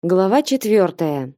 Глава 4.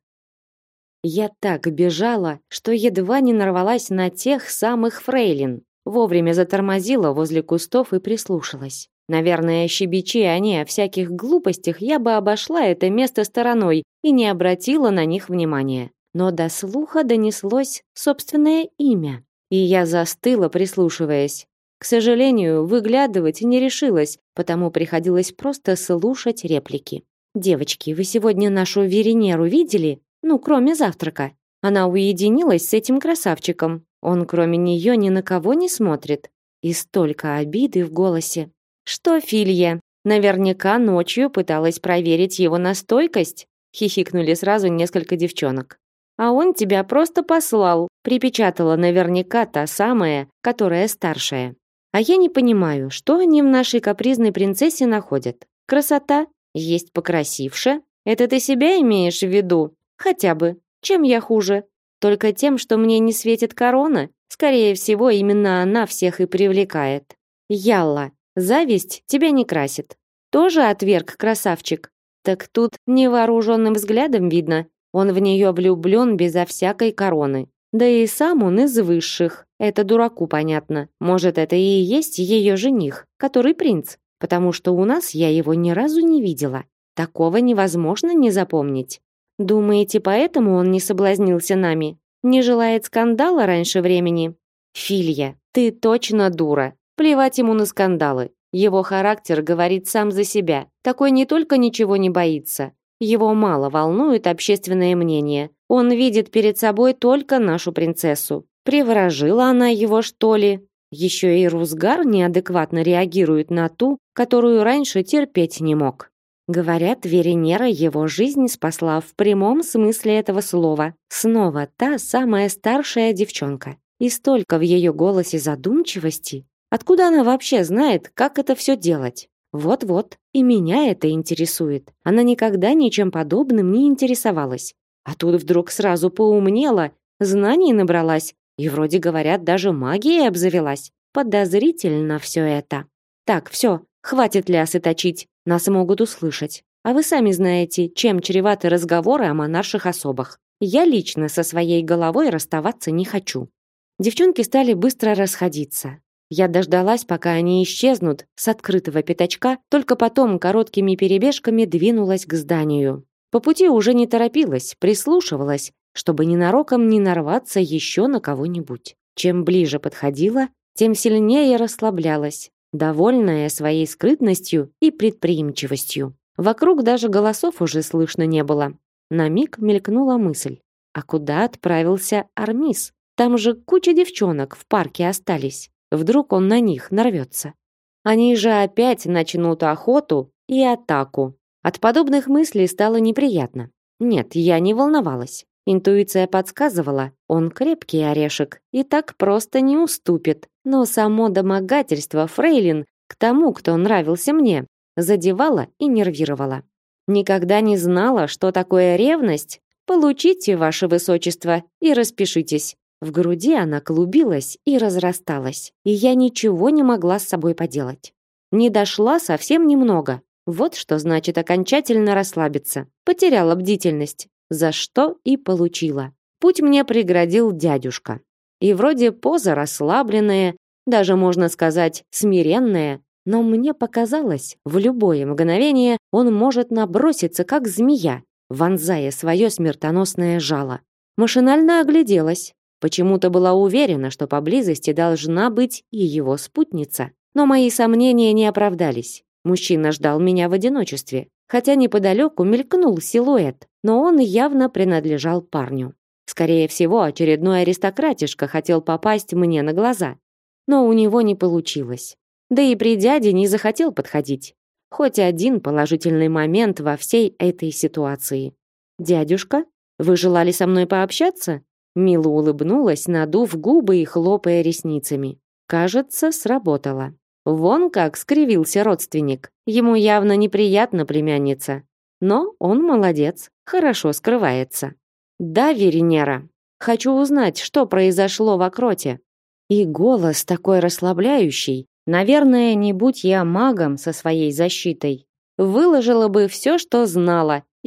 Я так бежала, что едва не нарвалась на тех самых фрейлин. Вовремя затормозила возле кустов и прислушалась. Наверное, щебечи они о всяких глупостях, я бы обошла это место стороной и не обратила на них внимания. Но до слуха донеслось собственное имя, и я застыла, прислушиваясь. К сожалению, выглядывать не решилась, потому приходилось просто слушать реплики. «Девочки, вы сегодня нашу Веренеру видели? Ну, кроме завтрака. Она уединилась с этим красавчиком. Он кроме нее ни на кого не смотрит». И столько обиды в голосе. «Что, Филья, наверняка ночью пыталась проверить его на стойкость?» Хихикнули сразу несколько девчонок. «А он тебя просто послал», припечатала наверняка та самая, которая старшая. «А я не понимаю, что они в нашей капризной принцессе находят? Красота? Есть покрасивше? Это ты себя имеешь в виду? Хотя бы. Чем я хуже? Только тем, что мне не светит корона? Скорее всего, именно она всех и привлекает. Ялла, зависть тебя не красит. Тоже отверг красавчик? Так тут невооруженным взглядом видно. Он в нее влюблен безо всякой короны. Да и сам он из высших. Это дураку понятно. Может, это и есть ее жених, который принц. Потому что у нас я его ни разу не видела. Такого невозможно не запомнить. Думаете, поэтому он не соблазнился нами? Не желает скандала раньше времени? Филья, ты точно дура. Плевать ему на скандалы. Его характер говорит сам за себя. Такой не только ничего не боится. Его мало волнует общественное мнение. Он видит перед собой только нашу принцессу. Приворожила она его, что ли? Еще и Рузгар неадекватно реагирует на ту, которую раньше терпеть не мог. Говорят, Веренера его жизнь спасла в прямом смысле этого слова. Снова та самая старшая девчонка. И столько в ее голосе задумчивости. Откуда она вообще знает, как это все делать? Вот-вот, и меня это интересует. Она никогда ничем подобным не интересовалась. А тут вдруг сразу поумнела, знаний набралась. И вроде говорят, даже магией обзавелась. Подозрительно все это. Так, все, хватит лясы точить. Нас могут услышать. А вы сами знаете, чем чреваты разговоры о монарших особах. Я лично со своей головой расставаться не хочу. Девчонки стали быстро расходиться. Я дождалась, пока они исчезнут с открытого пятачка, только потом короткими перебежками двинулась к зданию. По пути уже не торопилась, прислушивалась, чтобы ненароком не нарваться еще на кого-нибудь. Чем ближе подходила, тем сильнее расслаблялась, довольная своей скрытностью и предприимчивостью. Вокруг даже голосов уже слышно не было. На миг мелькнула мысль: а куда отправился Армис? Там же куча девчонок в парке остались. Вдруг он на них нарвется. Они же опять начнут охоту и атаку. От подобных мыслей стало неприятно. Нет, я не волновалась. Интуиция подсказывала, он крепкий орешек и так просто не уступит. Но само домогательство фрейлин к тому, кто нравился мне, задевало и нервировало. Никогда не знала, что такое ревность. Получите, ваше высочество, и распишитесь. В груди она клубилась и разрасталась, и я ничего не могла с собой поделать. Не дошла совсем немного. Вот что значит окончательно расслабиться. Потеряла бдительность, за что и получила. Путь мне преградил дядюшка. И вроде поза расслабленная, даже можно сказать смиренная, но мне показалось, в любое мгновение он может наброситься, как змея, вонзая свое смертоносное жало. Машинально огляделась. Почему-то была уверена, что поблизости должна быть и его спутница. Но мои сомнения не оправдались. Мужчина ждал меня в одиночестве, хотя неподалеку мелькнул силуэт, но он явно принадлежал парню. Скорее всего, очередной аристократишка хотел попасть мне на глаза. Но у него не получилось. Да и при дяде не захотел подходить. Хоть один положительный момент во всей этой ситуации. «Дядюшка, вы желали со мной пообщаться?» Мило улыбнулась, надув губы и хлопая ресницами. Кажется, сработало. Вон как скривился родственник. Ему явно неприятна племянница. Но он молодец, хорошо скрывается. «Да, Веренера, хочу узнать, что произошло в Акроте». И голос такой расслабляющий. Наверное, не будь я магом со своей защитой, выложила бы все, что знала,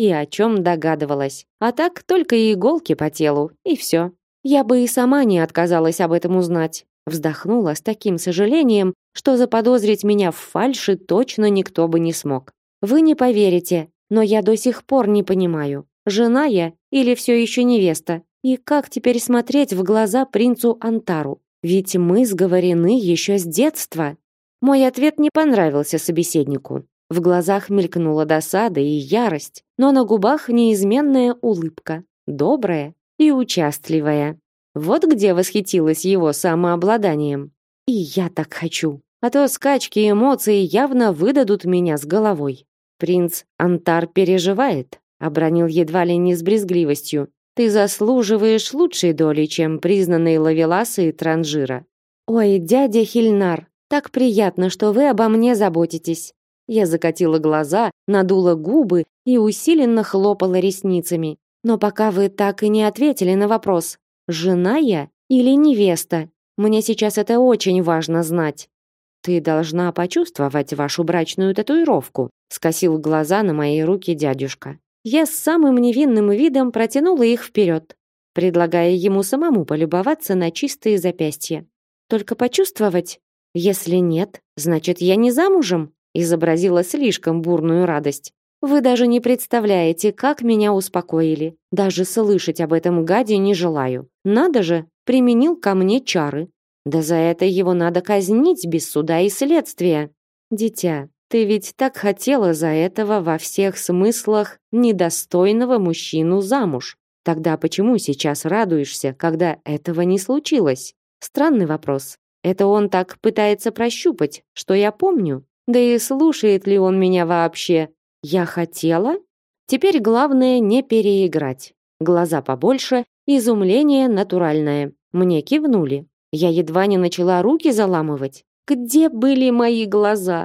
и о чем догадывалась. А так только и иголки по телу, и все. Я бы и сама не отказалась об этом узнать. Вздохнула с таким сожалением, что заподозрить меня в фальши точно никто бы не смог. Вы не поверите, но я до сих пор не понимаю, жена я или все еще невеста? И как теперь смотреть в глаза принцу Антару? Ведь мы сговорены еще с детства. Мой ответ не понравился собеседнику. В глазах мелькнула досада и ярость, но на губах неизменная улыбка, добрая и участливая. Вот где восхитилась его самообладанием. И я так хочу. А то скачки эмоций явно выдадут меня с головой. Принц Антар переживает, обронил едва ли не с брезгливостью. Ты заслуживаешь лучшей доли, чем признанные ловеласы и транжира. Ой, дядя Хильнар, так приятно, что вы обо мне заботитесь. Я закатила глаза, надула губы и усиленно хлопала ресницами. Но пока вы так и не ответили на вопрос, жена я или невеста, мне сейчас это очень важно знать. Ты должна почувствовать вашу брачную татуировку, скосил глаза на мои руки дядюшка. Я с самым невинным видом протянула их вперед, предлагая ему самому полюбоваться на чистые запястья. Только почувствовать? Если нет, значит, я не замужем, изобразила слишком бурную радость. Вы даже не представляете, как меня успокоили. Даже слышать об этом гаде не желаю. Надо же, применил ко мне чары. Да за это его надо казнить без суда и следствия. Дитя, ты ведь так хотела за этого во всех смыслах недостойного мужчину замуж. Тогда почему сейчас радуешься, когда этого не случилось? Странный вопрос. Это он так пытается прощупать, что я помню. Да и слушает ли он меня вообще? Я хотела? Теперь главное не переиграть. Глаза побольше, изумление натуральное. Мне кивнули. Я едва не начала руки заламывать. Где были мои глаза?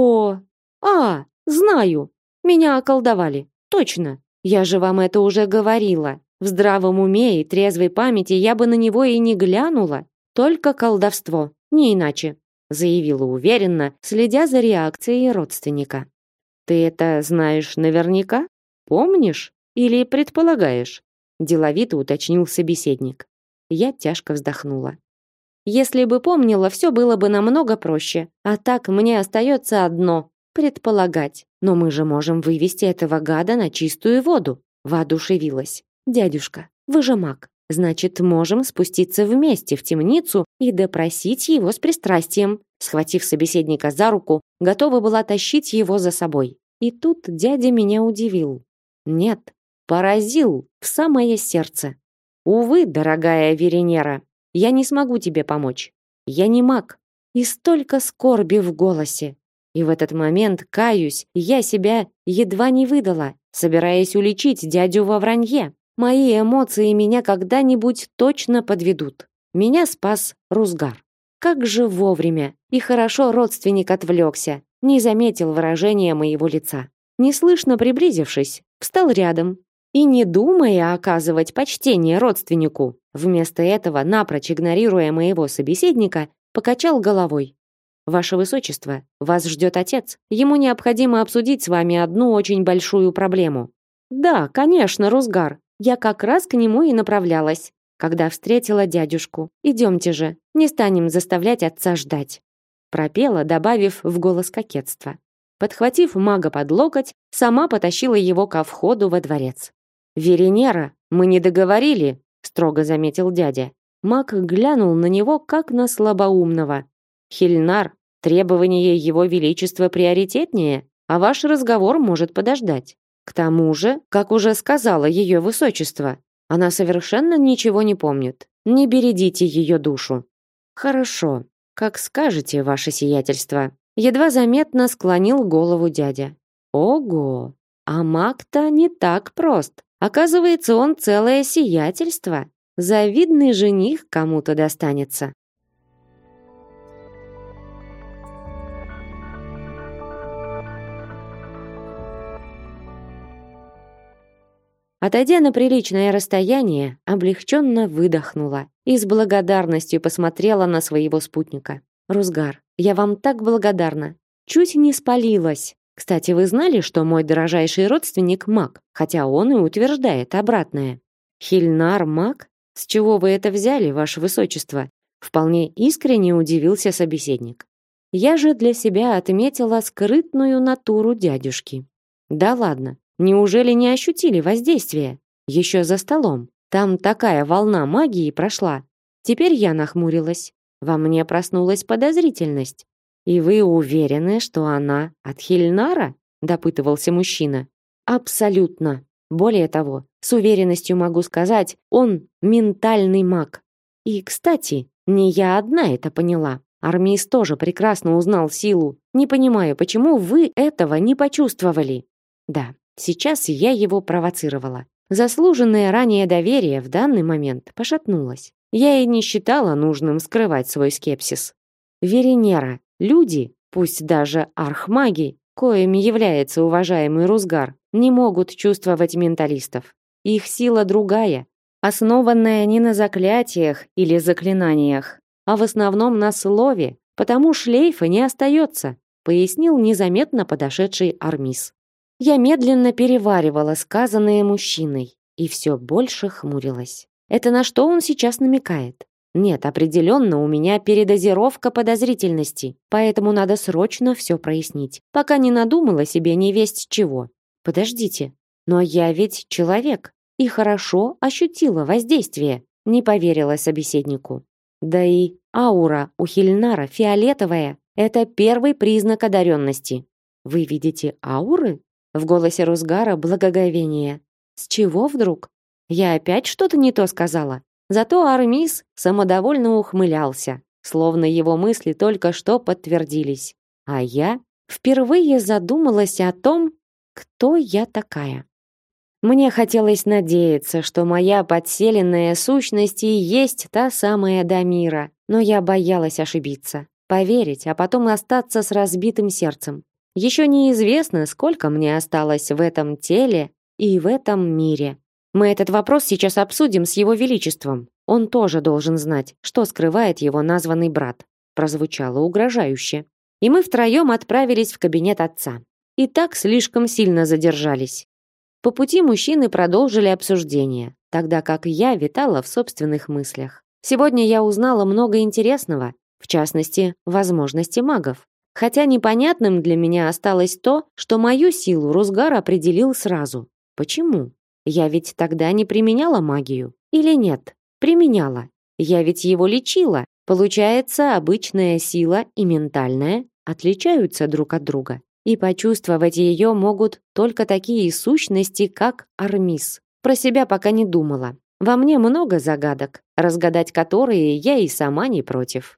Знаю. Меня околдовали. Точно. Я же вам это уже говорила. В здравом уме и трезвой памяти я бы на него и не глянула. Только колдовство, не иначе, заявила уверенно, следя за реакцией родственника. Ты это знаешь наверняка? Помнишь или предполагаешь? Деловито уточнил собеседник. Я тяжко вздохнула. Если бы помнила, все было бы намного проще. А так мне остается одно предполагать. Но мы же можем вывести этого гада на чистую воду, воодушевилась. Дядюшка, вы же маг. Значит, можем спуститься вместе в темницу и допросить его с пристрастием. Схватив собеседника за руку, готова была тащить его за собой. И тут дядя меня удивил. Нет, поразил в самое сердце. Увы, дорогая Веренера, я не смогу тебе помочь. Я не маг. И столько скорби в голосе. И в этот момент, каюсь, я себя едва не выдала, собираясь уличить дядю во вранье. Мои эмоции меня когда-нибудь точно подведут. Меня спас Рузгар. Как же вовремя. И хорошо родственник отвлекся, не заметил выражения моего лица. Неслышно приблизившись, встал рядом. И не думая оказывать почтение родственнику, вместо этого, напрочь игнорируя моего собеседника, покачал головой. Ваше высочество, вас ждет отец. Ему необходимо обсудить с вами одну очень большую проблему. Да, конечно, Рузгар. Я как раз к нему и направлялась, когда встретила дядюшку. Идемте же, не станем заставлять отца ждать. Пропела, добавив в голос кокетства. Подхватив мага под локоть, сама потащила его ко входу во дворец. Веренера, мы не договорили, строго заметил дядя. Маг глянул на него как на слабоумного. Хильнар, требование его величества приоритетнее, а ваш разговор может подождать. К тому же, как уже сказала ее высочество, она совершенно ничего не помнит. Не бередите ее душу. Хорошо, как скажете, ваше сиятельство. Едва заметно склонил голову дядя. Ого, а маг-то не так прост. Оказывается, он целое сиятельство. Завидный жених кому-то достанется. Отойдя на приличное расстояние, облегченно выдохнула и с благодарностью посмотрела на своего спутника. «Рузгар, я вам так благодарна. Чуть не спалилась. Кстати, вы знали, что мой дорожайший родственник маг, хотя он и утверждает обратное? Хильнар маг? С чего вы это взяли, ваше высочество? Вполне искренне удивился собеседник. Я же для себя отметила скрытную натуру дядюшки. Да ладно, неужели не ощутили воздействия? Еще за столом. Там такая волна магии прошла. Теперь я нахмурилась. Во мне проснулась подозрительность. «И вы уверены, что она от Хильнара?» – допытывался мужчина. «Абсолютно. Более того, с уверенностью могу сказать, он ментальный маг. И, кстати, не я одна это поняла. Армис тоже прекрасно узнал силу. Не понимаю, почему вы этого не почувствовали?» Да, сейчас я его провоцировала. Заслуженное ранее доверие в данный момент пошатнулось. Я и не считала нужным скрывать свой скепсис. Веринера, люди, пусть даже архмаги, коими является уважаемый Рузгар, не могут чувствовать менталистов. Их сила другая, основанная не на заклятиях или заклинаниях, а в основном на слове, потому шлейфа не остается, пояснил незаметно подошедший Армис. Я медленно переваривала сказанное мужчиной и все больше хмурилась. Это на что он сейчас намекает? Нет, определенно у меня передозировка подозрительности, поэтому надо срочно все прояснить, пока не надумала себе невесть чего. Подождите, но я ведь человек и хорошо ощутила воздействие, не поверила собеседнику. Да и аура у Хильнара фиолетовая. Это первый признак одаренности. Вы видите ауры? В голосе Рузгара благоговение. С чего вдруг? Я опять что-то не то сказала. Зато Армис самодовольно ухмылялся, словно его мысли только что подтвердились. А я впервые задумалась о том, кто я такая. Мне хотелось надеяться, что моя подселенная сущность и есть та самая Дамира, но я боялась ошибиться, поверить, а потом остаться с разбитым сердцем. Еще неизвестно, сколько мне осталось в этом теле и в этом мире. Мы этот вопрос сейчас обсудим с его величеством. Он тоже должен знать, что скрывает его названный брат. Прозвучало угрожающе. И мы втроем отправились в кабинет отца. И так слишком сильно задержались. По пути мужчины продолжили обсуждение, тогда как я витала в собственных мыслях. Сегодня я узнала много интересного, в частности, возможности магов. Хотя непонятным для меня осталось то, что мою силу Рузгар определил сразу. Почему? Я ведь тогда не применяла магию. Или нет? Применяла. Я ведь его лечила. Получается, обычная сила и ментальная отличаются друг от друга. И почувствовать ее могут только такие сущности, как Армис. Про себя пока не думала. Во мне много загадок, разгадать которые я и сама не против.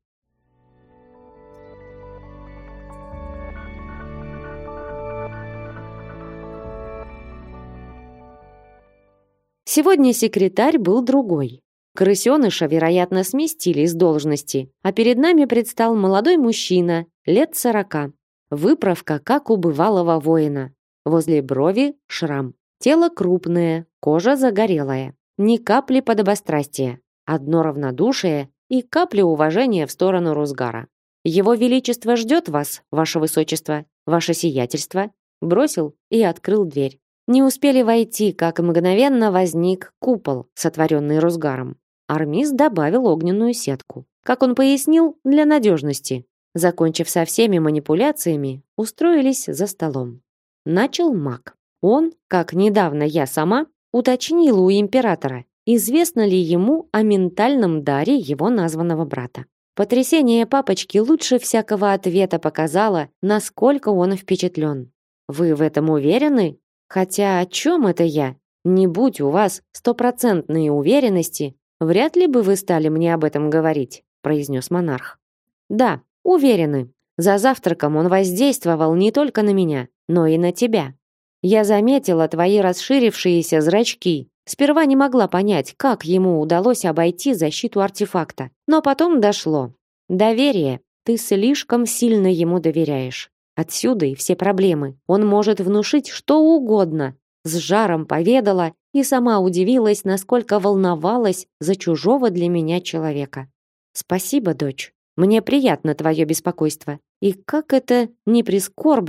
Сегодня секретарь был другой. Крысеныша, вероятно, сместили с должности, а перед нами предстал молодой мужчина, лет 40. Выправка, как у бывалого воина. Возле брови шрам. Тело крупное, кожа загорелая. Ни капли подобострастия. Одно равнодушие и капля уважения в сторону Рузгара. «Его Величество ждет вас, ваше высочество, ваше сиятельство», бросил и открыл дверь. Не успели войти, как мгновенно возник купол, сотворенный Рузгаром. Армис добавил огненную сетку. Как он пояснил, для надежности. Закончив со всеми манипуляциями, устроились за столом. Начал маг. Он, как недавно я сама, уточнил у императора, известно ли ему о ментальном даре его названного брата. Потрясение папочки лучше всякого ответа показало, насколько он впечатлен. «Вы в этом уверены?» Хотя о чем это я? Не будь у вас стопроцентной уверенности, вряд ли бы вы стали мне об этом говорить, произнес монарх. Да, уверены. За завтраком он воздействовал не только на меня, но и на тебя. Я заметила твои расширившиеся зрачки. Сперва не могла понять, как ему удалось обойти защиту артефакта, но потом дошло. Доверие. Ты слишком сильно ему доверяешь. Отсюда и все проблемы. Он может внушить что угодно. С жаром поведала и сама удивилась, насколько волновалась за чужого для меня человека. Спасибо, дочь. Мне приятно твое беспокойство. И как это не прискорбно,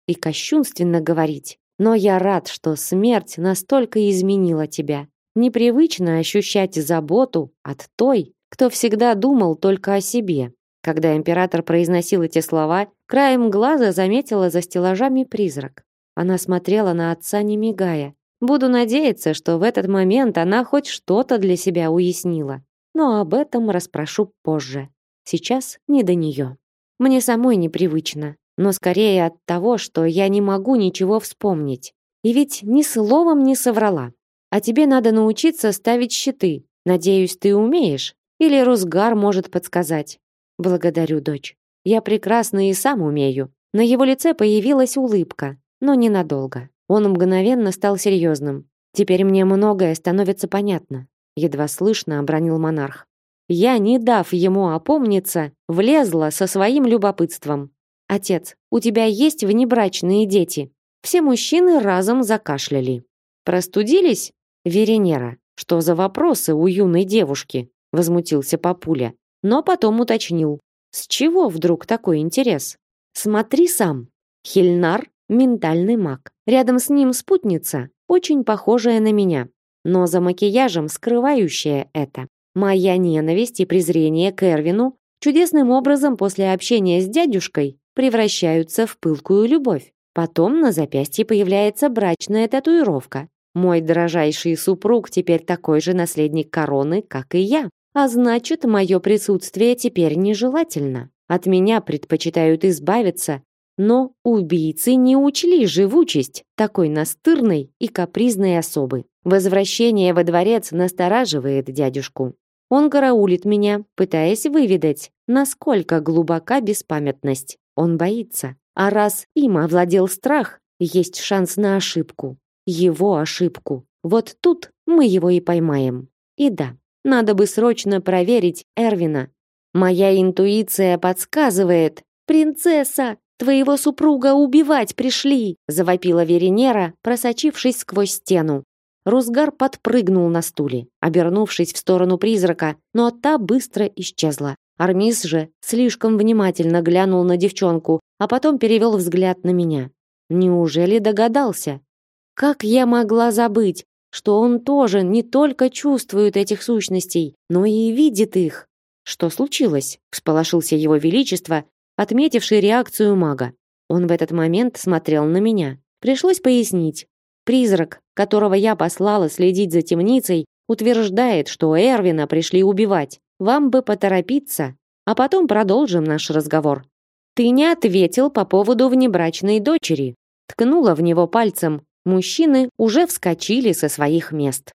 и кощунственно говорить. Но я рад, что смерть настолько изменила тебя. Непривычно ощущать заботу от той, кто всегда думал только о себе. Когда император произносил эти слова, краем глаза заметила за стеллажами призрак. Она смотрела на отца, не мигая. Буду надеяться, что в этот момент она хоть что-то для себя уяснила. Но об этом расспрошу позже. Сейчас не до нее. Мне самой непривычно, но скорее от того, что я не могу ничего вспомнить. И ведь ни словом не соврала. А тебе надо научиться ставить щиты. Надеюсь, ты умеешь? Или Русгар может подсказать? Благодарю, дочь. Я прекрасно и сам умею. На его лице появилась улыбка, но ненадолго. Он мгновенно стал серьезным. Теперь мне многое становится понятно. Едва слышно обронил монарх. Я, не дав ему опомниться, влезла со своим любопытством. Отец, у тебя есть внебрачные дети? Все мужчины разом закашляли. Простудились? Веренера, что за вопросы у юной девушки? Возмутился папуля, но потом уточнил. С чего вдруг такой интерес? Смотри сам. Хильнар — ментальный маг. Рядом с ним спутница, очень похожая на меня, но за макияжем скрывающая это. Моя ненависть и презрение к Эрвину чудесным образом после общения с дядюшкой превращаются в пылкую любовь. Потом на запястье появляется брачная татуировка. Мой дорожайший супруг теперь такой же наследник короны, как и я. А значит, мое присутствие теперь нежелательно. От меня предпочитают избавиться, но убийцы не учли живучесть такой настырной и капризной особы. Возвращение во дворец настораживает дядюшку. Он караулит меня, пытаясь выведать, насколько глубока беспамятность. Он боится. А раз им овладел страх, есть шанс на ошибку. Его ошибку. Вот тут мы его и поймаем. И да, надо бы срочно проверить Эрвина. Моя интуиция подсказывает. «Принцесса, твоего супруга убивать пришли!» завопила Веренера, просочившись сквозь стену. Русгар подпрыгнул на стуле, обернувшись в сторону призрака, но та быстро исчезла. Армис же слишком внимательно глянул на девчонку, а потом перевел взгляд на меня. Неужели догадался? Как я могла забыть, что он тоже не только чувствует этих сущностей, но и видит их? Что случилось? Всполошился его величество, отметивший реакцию мага. Он в этот момент смотрел на меня. Пришлось пояснить. Призрак, которого я послала следить за темницей, утверждает, что Эрвина пришли убивать. Вам бы поторопиться, а потом продолжим наш разговор. Ты не ответил по поводу внебрачной дочери. Ткнула в него пальцем. Мужчины уже вскочили со своих мест.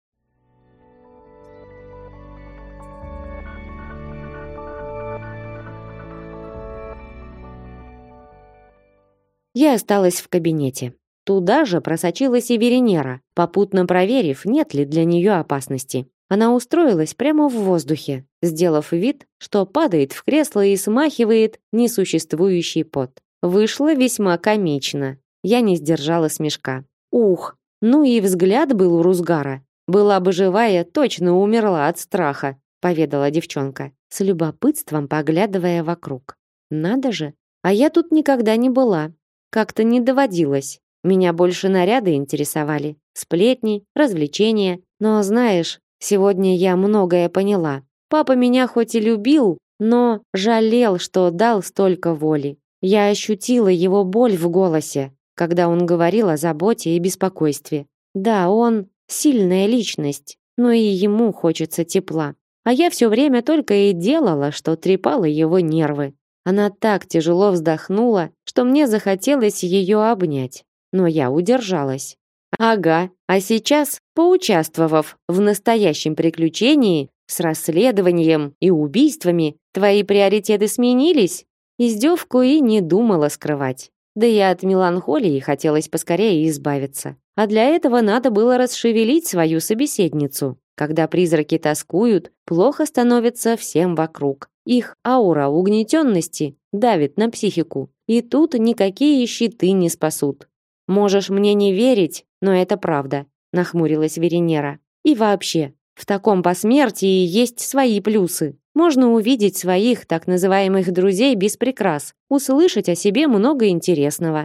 Я осталась в кабинете. Туда же просочилась и Веренера, попутно проверив, нет ли для нее опасности. Она устроилась прямо в воздухе, сделав вид, что падает в кресло и смахивает несуществующий пот. Вышло весьма комично. Я не сдержала смешка. Ух, ну и взгляд был у Русгара. Была бы живая, точно умерла от страха, поведала девчонка, с любопытством поглядывая вокруг. Надо же, а я тут никогда не была. Как-то не доводилось. Меня больше наряды интересовали, сплетни, развлечения. Но знаешь, сегодня я многое поняла. Папа меня хоть и любил, но жалел, что дал столько воли. Я ощутила его боль в голосе, когда он говорил о заботе и беспокойстве. Да, он сильная личность, но и ему хочется тепла. А я все время только и делала, что трепала его нервы. Она так тяжело вздохнула, что мне захотелось ее обнять. Но я удержалась. Ага, а сейчас, поучаствовав в настоящем приключении с расследованием и убийствами, твои приоритеты сменились? Издевку и не думала скрывать. Да и от меланхолии хотелось поскорее избавиться. А для этого надо было расшевелить свою собеседницу. Когда призраки тоскуют, плохо становится всем вокруг. Их аура угнетенности давит на психику. И тут никакие щиты не спасут. Можешь мне не верить, но это правда, нахмурилась Веренера. И вообще, в таком посмертии есть свои плюсы. Можно увидеть своих так называемых друзей без прикрас, услышать о себе много интересного.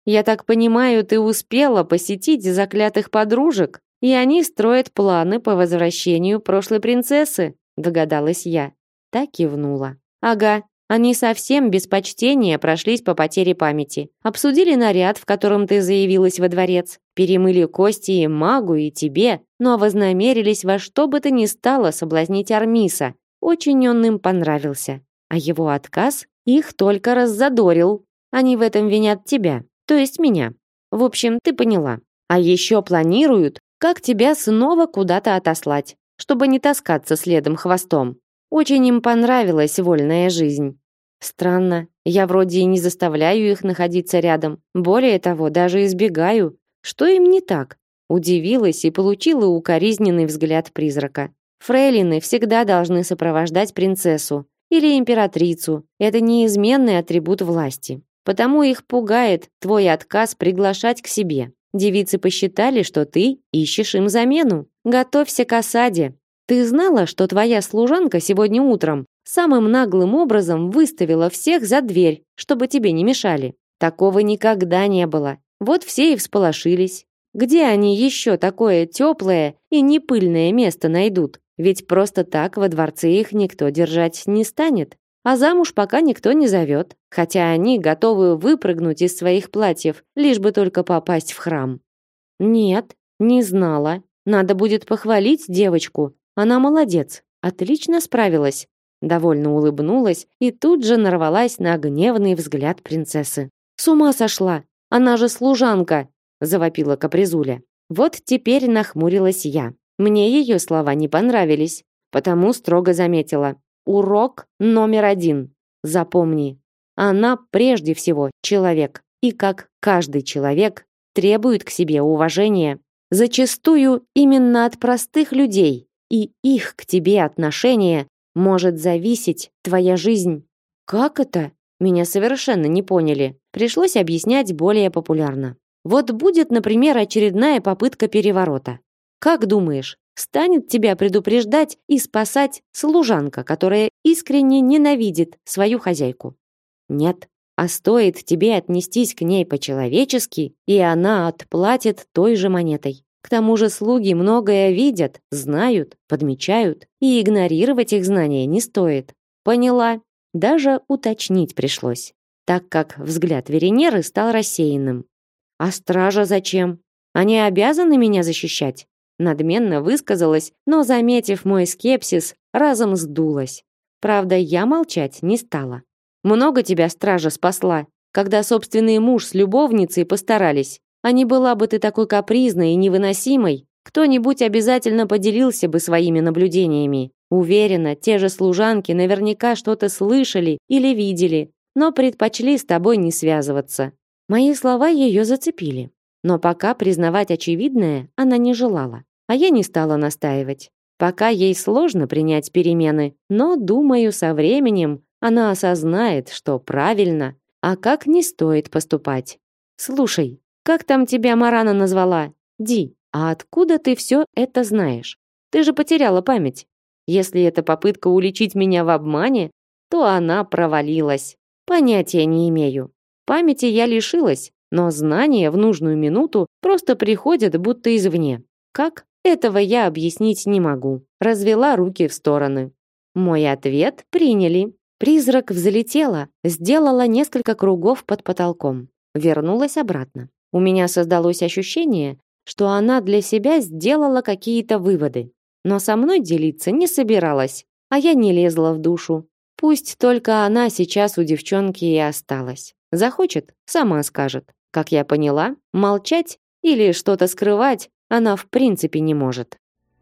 Я так понимаю, ты успела посетить заклятых подружек, и они строят планы по возвращению прошлой принцессы, догадалась я. Так кивнула. Ага, они совсем без почтения прошлись по потере памяти. Обсудили наряд, в котором ты заявилась во дворец, перемыли кости и магу, и тебе, но вознамерились во что бы то ни стало соблазнить Армиса. Очень он им понравился. А его отказ их только раззадорил. Они в этом винят тебя, то есть меня. В общем, ты поняла. А еще планируют, как тебя снова куда-то отослать, чтобы не таскаться следом хвостом. Очень им понравилась вольная жизнь. Странно, я вроде и не заставляю их находиться рядом. Более того, даже избегаю. Что им не так? Удивилась и получила укоризненный взгляд призрака. Фрейлины всегда должны сопровождать принцессу или императрицу. Это неизменный атрибут власти. Потому их пугает твой отказ приглашать к себе. Девицы посчитали, что ты ищешь им замену. Готовься к осаде. Ты знала, что твоя служанка сегодня утром самым наглым образом выставила всех за дверь, чтобы тебе не мешали? Такого никогда не было. Вот все и всполошились. Где они еще такое теплое и непыльное место найдут? Ведь просто так во дворце их никто держать не станет. А замуж пока никто не зовет, хотя они готовы выпрыгнуть из своих платьев, лишь бы только попасть в храм. Нет, не знала. Надо будет похвалить девочку. Она молодец, отлично справилась. Довольно улыбнулась и тут же нарвалась на гневный взгляд принцессы. С ума сошла! Она же служанка! Завопила капризуля. Вот теперь нахмурилась я. Мне ее слова не понравились, потому строго заметила. Урок номер 1. Запомни, она прежде всего человек, и как каждый человек требует к себе уважения, зачастую именно от простых людей, и их к тебе отношение может зависеть твоя жизнь. Как это? Меня совершенно не поняли. Пришлось объяснять более популярно. Вот будет, например, очередная попытка переворота. Как думаешь, станет тебя предупреждать и спасать служанка, которая искренне ненавидит свою хозяйку? Нет. А стоит тебе отнестись к ней по-человечески, и она отплатит той же монетой. К тому же слуги многое видят, знают, подмечают, и игнорировать их знания не стоит. Поняла. Даже уточнить пришлось, так как взгляд Веренеры стал рассеянным. А стража зачем? Они обязаны меня защищать? Надменно высказалась, но, заметив мой скепсис, разом сдулась. Правда, я молчать не стала. Много тебя стража спасла, когда собственный муж с любовницей постарались. А не была бы ты такой капризной и невыносимой, кто-нибудь обязательно поделился бы своими наблюдениями. Уверена, те же служанки наверняка что-то слышали или видели, но предпочли с тобой не связываться. Мои слова ее зацепили. Но пока признавать очевидное она не желала. А я не стала настаивать. Пока ей сложно принять перемены, но, думаю, со временем она осознает, что правильно, а как не стоит поступать. Слушай, как там тебя Марана назвала? Ди, а откуда ты все это знаешь? Ты же потеряла память. Если это попытка уличить меня в обмане, то она провалилась. Понятия не имею. Памяти я лишилась, но знания в нужную минуту просто приходят будто извне. Как? Этого я объяснить не могу. Развела руки в стороны. Мой ответ приняли. Призрак взлетела, сделала несколько кругов под потолком. Вернулась обратно. У меня создалось ощущение, что она для себя сделала какие-то выводы. Но со мной делиться не собиралась, а я не лезла в душу. Пусть только она сейчас у девчонки и осталась. Захочет, сама скажет. Как я поняла, молчать или что-то скрывать она в принципе не может.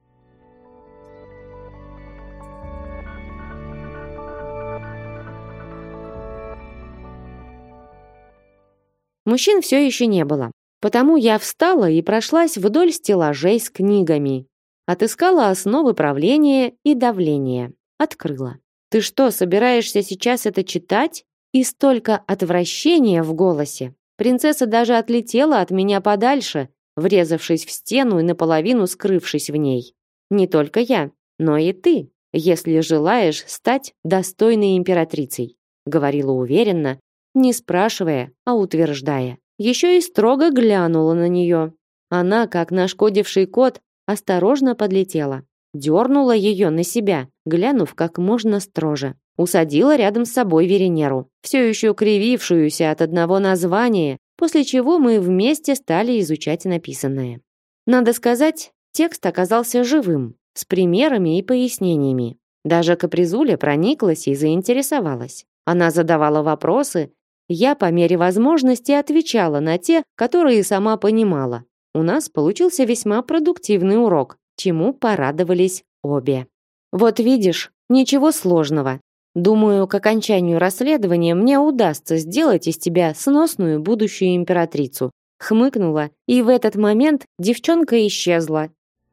Мужчин все еще не было. Потому я встала и прошлась вдоль стеллажей с книгами. Отыскала основы правления и давления. Открыла. Ты что, собираешься сейчас это читать? И столько отвращения в голосе. Принцесса даже отлетела от меня подальше, врезавшись в стену и наполовину скрывшись в ней. Не только я, но и ты, если желаешь стать достойной императрицей, говорила уверенно, не спрашивая, а утверждая. еще и строго глянула на нее. Она, как нашкодивший кот, осторожно подлетела, дернула ее на себя, глянув как можно строже. Усадила рядом с собой Веренеру, все еще кривившуюся от одного названия, после чего мы вместе стали изучать написанное. Надо сказать, текст оказался живым, с примерами и пояснениями. Даже Капризуля прониклась и заинтересовалась. Она задавала вопросы, я по мере возможности отвечала на те, которые сама понимала. У нас получился весьма продуктивный урок, чему порадовались обе. Вот видишь, ничего сложного. Думаю, к окончанию расследования мне удастся сделать из тебя сносную будущую императрицу. Хмыкнула, и в этот момент девчонка исчезла.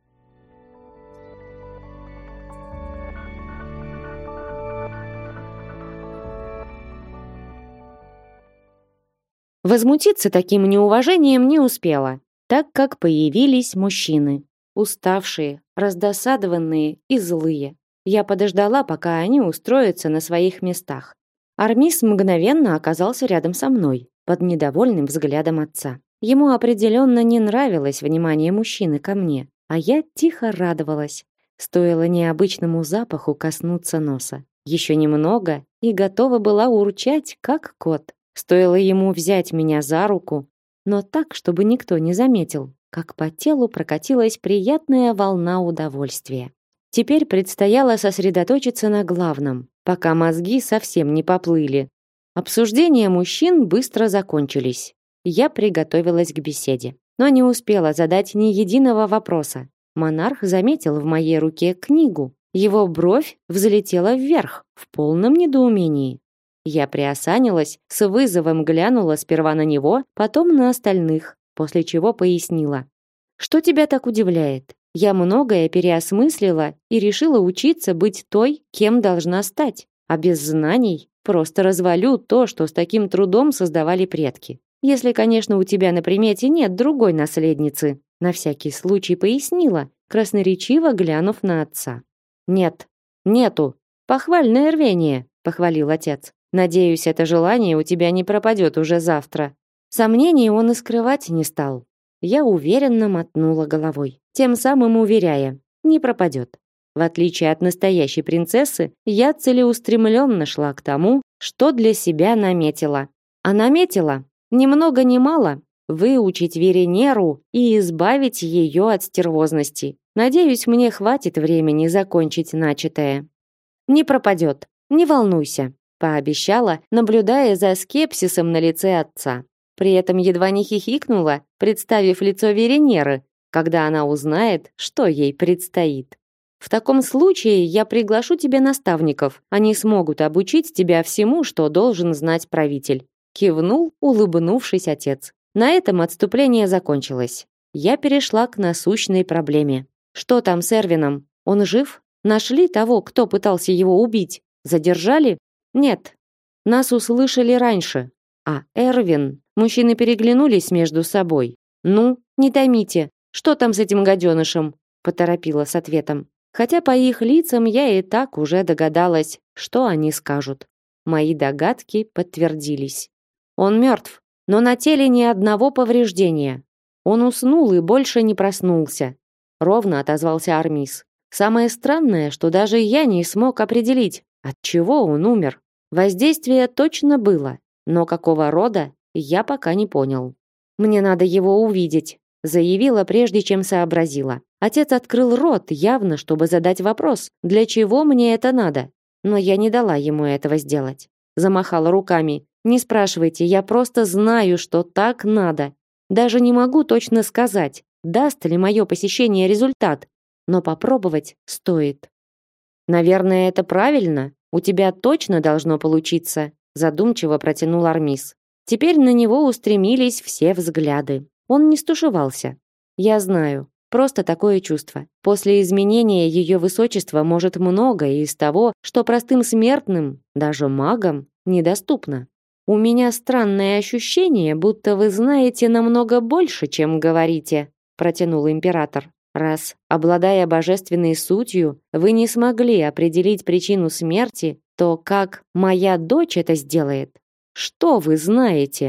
Возмутиться таким неуважением не успела, так как появились мужчины. Уставшие, раздосадованные и злые. Я подождала, пока они устроятся на своих местах. Армис мгновенно оказался рядом со мной, под недовольным взглядом отца. Ему определенно не нравилось внимание мужчины ко мне, а я тихо радовалась. Стоило необычному запаху коснуться носа. Еще немного, и готова была урчать, как кот. Стоило ему взять меня за руку, но так, чтобы никто не заметил, как по телу прокатилась приятная волна удовольствия. Теперь предстояло сосредоточиться на главном, пока мозги совсем не поплыли. Обсуждения мужчин быстро закончились. Я приготовилась к беседе, но не успела задать ни единого вопроса. Монарх заметил в моей руке книгу. Его бровь взлетела вверх в полном недоумении. Я приосанилась, с вызовом глянула сперва на него, потом на остальных, после чего пояснила. «Что тебя так удивляет? Я многое переосмыслила и решила учиться быть той, кем должна стать. А без знаний просто развалю то, что с таким трудом создавали предки. Если, конечно, у тебя на примете нет другой наследницы». На всякий случай пояснила, красноречиво глянув на отца. «Нет, нету. Похвальное рвение», — похвалил отец. «Надеюсь, это желание у тебя не пропадет уже завтра». Сомнений он и скрывать не стал. Я уверенно мотнула головой, тем самым уверяя, не пропадет. В отличие от настоящей принцессы, я целеустремленно шла к тому, что для себя наметила. А наметила, ни много ни мало, выучить Веренеру и избавить ее от стервозности. Надеюсь, мне хватит времени закончить начатое. «Не пропадет, не волнуйся», пообещала, наблюдая за скепсисом на лице отца. При этом едва не хихикнула, представив лицо Веренеры, когда она узнает, что ей предстоит. «В таком случае я приглашу тебе наставников. Они смогут обучить тебя всему, что должен знать правитель», кивнул, улыбнувшись отец. На этом отступление закончилось. Я перешла к насущной проблеме. Что там с Эрвином? Он жив? Нашли того, кто пытался его убить? Задержали? Нет. Нас услышали раньше. А Эрвин... Мужчины переглянулись между собой. «Ну, не томите. Что там с этим гаденышем?» Поторопила с ответом. Хотя по их лицам я и так уже догадалась, что они скажут. Мои догадки подтвердились. Он мертв, но на теле ни одного повреждения. Он уснул и больше не проснулся. Ровно отозвался Армис. Самое странное, что даже я не смог определить, от чего он умер. Воздействие точно было, но какого рода, я пока не понял. «Мне надо его увидеть», заявила, прежде чем сообразила. Отец открыл рот, явно, чтобы задать вопрос, для чего мне это надо. Но я не дала ему этого сделать. Замахала руками. «Не спрашивайте, я просто знаю, что так надо. Даже не могу точно сказать, даст ли мое посещение результат, но попробовать стоит». «Наверное, это правильно. У тебя точно должно получиться», задумчиво протянул Армис. Теперь на него устремились все взгляды. Он не стушевался. Я знаю, просто такое чувство. После изменения ее высочества может многое из того, что простым смертным, даже магам, недоступно. У меня странное ощущение, будто вы знаете намного больше, чем говорите, протянул император. Раз, обладая божественной сутью, вы не смогли определить причину смерти, то как моя дочь это сделает? Что вы знаете?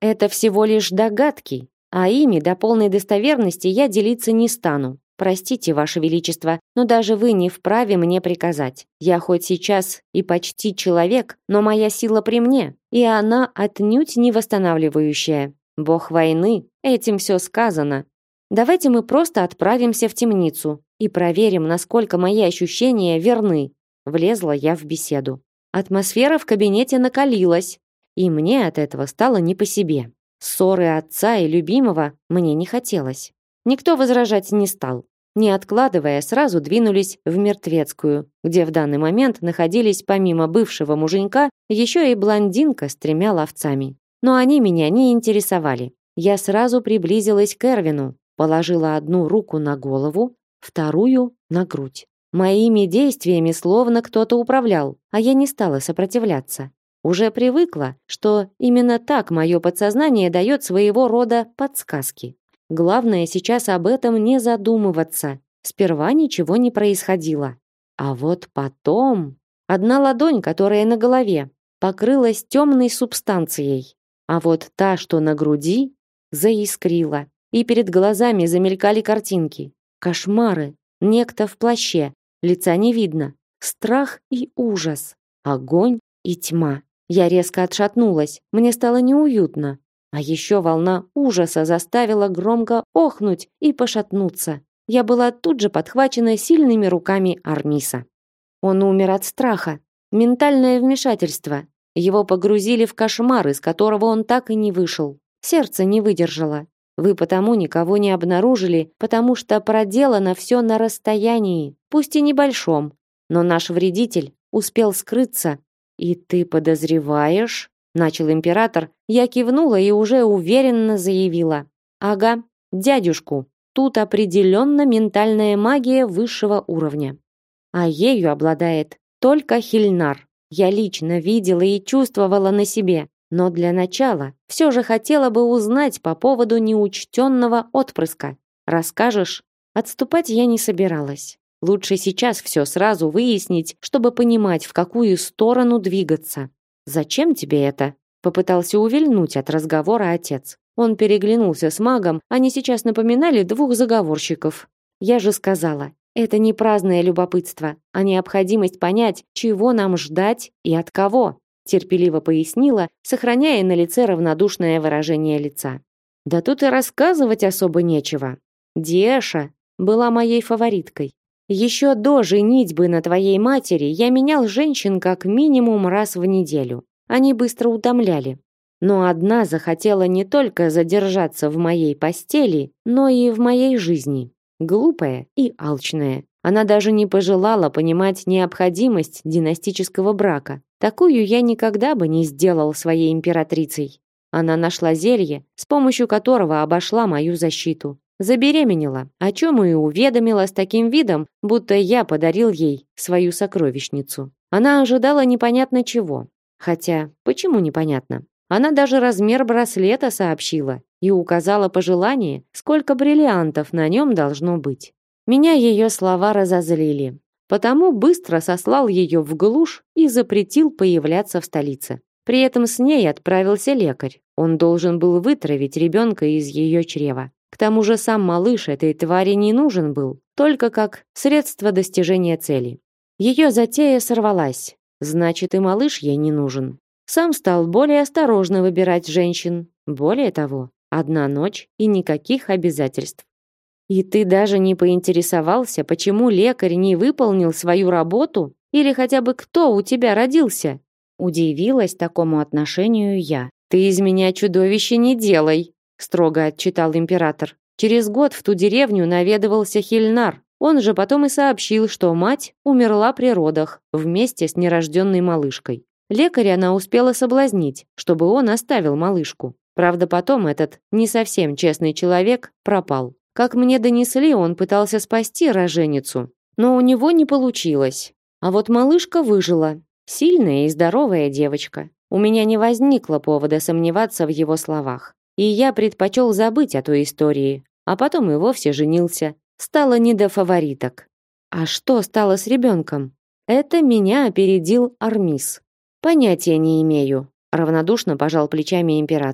Это всего лишь догадки, а ими до полной достоверности я делиться не стану. Простите, Ваше Величество, но даже вы не вправе мне приказать. Я хоть сейчас и почти человек, но моя сила при мне, и она отнюдь не восстанавливающая. Бог войны, этим все сказано. Давайте мы просто отправимся в темницу и проверим, насколько мои ощущения верны. Влезла я в беседу. Атмосфера в кабинете накалилась, и мне от этого стало не по себе. Ссоры отца и любимого мне не хотелось. Никто возражать не стал. Не откладывая, сразу двинулись в Мертвецкую, где в данный момент находились помимо бывшего муженька еще и блондинка с 3 ловцами. Но они меня не интересовали. Я сразу приблизилась к Эрвину, положила одну руку на голову, вторую на грудь. Моими действиями словно кто-то управлял, а я не стала сопротивляться. Уже привыкла, что именно так мое подсознание дает своего рода подсказки. Главное сейчас об этом не задумываться. Сперва ничего не происходило. А вот потом... Одна ладонь, которая на голове, покрылась темной субстанцией. А вот та, что на груди, заискрила. И перед глазами замелькали картинки. Кошмары. Некто в плаще. Лица не видно. Страх и ужас. Огонь и тьма. Я резко отшатнулась. Мне стало неуютно. А еще волна ужаса заставила громко охнуть и пошатнуться. Я была тут же подхвачена сильными руками Армиса. Он умер от страха. Ментальное вмешательство. Его погрузили в кошмар, из которого он так и не вышел. Сердце не выдержало. Вы потому никого не обнаружили, потому что проделано все на расстоянии, пусть и небольшом. Но наш вредитель успел скрыться. И ты подозреваешь? Начал император, я кивнула и уже уверенно заявила. Ага, дядюшку, тут определенно ментальная магия высшего уровня. А ею обладает только Хильнар. Я лично видела и чувствовала на себе. Но для начала все же хотела бы узнать по поводу неучтенного отпрыска. Расскажешь? Отступать я не собиралась. Лучше сейчас все сразу выяснить, чтобы понимать, в какую сторону двигаться. «Зачем тебе это?» Попытался увильнуть от разговора отец. Он переглянулся с магом, они сейчас напоминали 2 заговорщиков. Я же сказала, это не праздное любопытство, а необходимость понять, чего нам ждать и от кого, терпеливо пояснила, сохраняя на лице равнодушное выражение лица. Да тут и рассказывать особо нечего. Диэша была моей фавориткой. Еще до женитьбы на твоей матери я менял женщин как минимум раз в неделю. Они быстро утомляли. Но одна захотела не только задержаться в моей постели, но и в моей жизни. Глупая и алчная. Она даже не пожелала понимать необходимость династического брака. Такую я никогда бы не сделал своей императрицей. Она нашла зелье, с помощью которого обошла мою защиту. Забеременела, о чем и уведомила с таким видом, будто я подарил ей свою сокровищницу. Она ожидала непонятно чего. Хотя, почему непонятно? Она даже размер браслета сообщила и указала пожелание, сколько бриллиантов на нем должно быть. Меня ее слова разозлили. Потому быстро сослал ее в глушь и запретил появляться в столице. При этом с ней отправился лекарь. Он должен был вытравить ребенка из ее чрева. К тому же сам малыш этой твари не нужен был, только как средство достижения цели. Ее затея сорвалась, значит и малыш ей не нужен. Сам стал более осторожно выбирать женщин. Более того, 1 ночь и никаких обязательств. И ты даже не поинтересовался, почему лекарь не выполнил свою работу? Или хотя бы кто у тебя родился? Удивилась такому отношению я. Ты из меня чудовище не делай, строго отчитал император. Через год в ту деревню наведывался Хильнар. Он же потом и сообщил, что мать умерла при родах вместе с нерожденной малышкой. Лекаря она успела соблазнить, чтобы он оставил малышку. Правда, потом этот не совсем честный человек пропал. Как мне донесли, он пытался спасти роженицу, но у него не получилось. А вот малышка выжила. Сильная и здоровая девочка. У меня не возникло повода сомневаться в его словах. И я предпочел забыть о той истории, а потом и вовсе женился. Стало не до фавориток. А что стало с ребенком? Это меня опередил Армис. Понятия не имею, равнодушно пожал плечами император.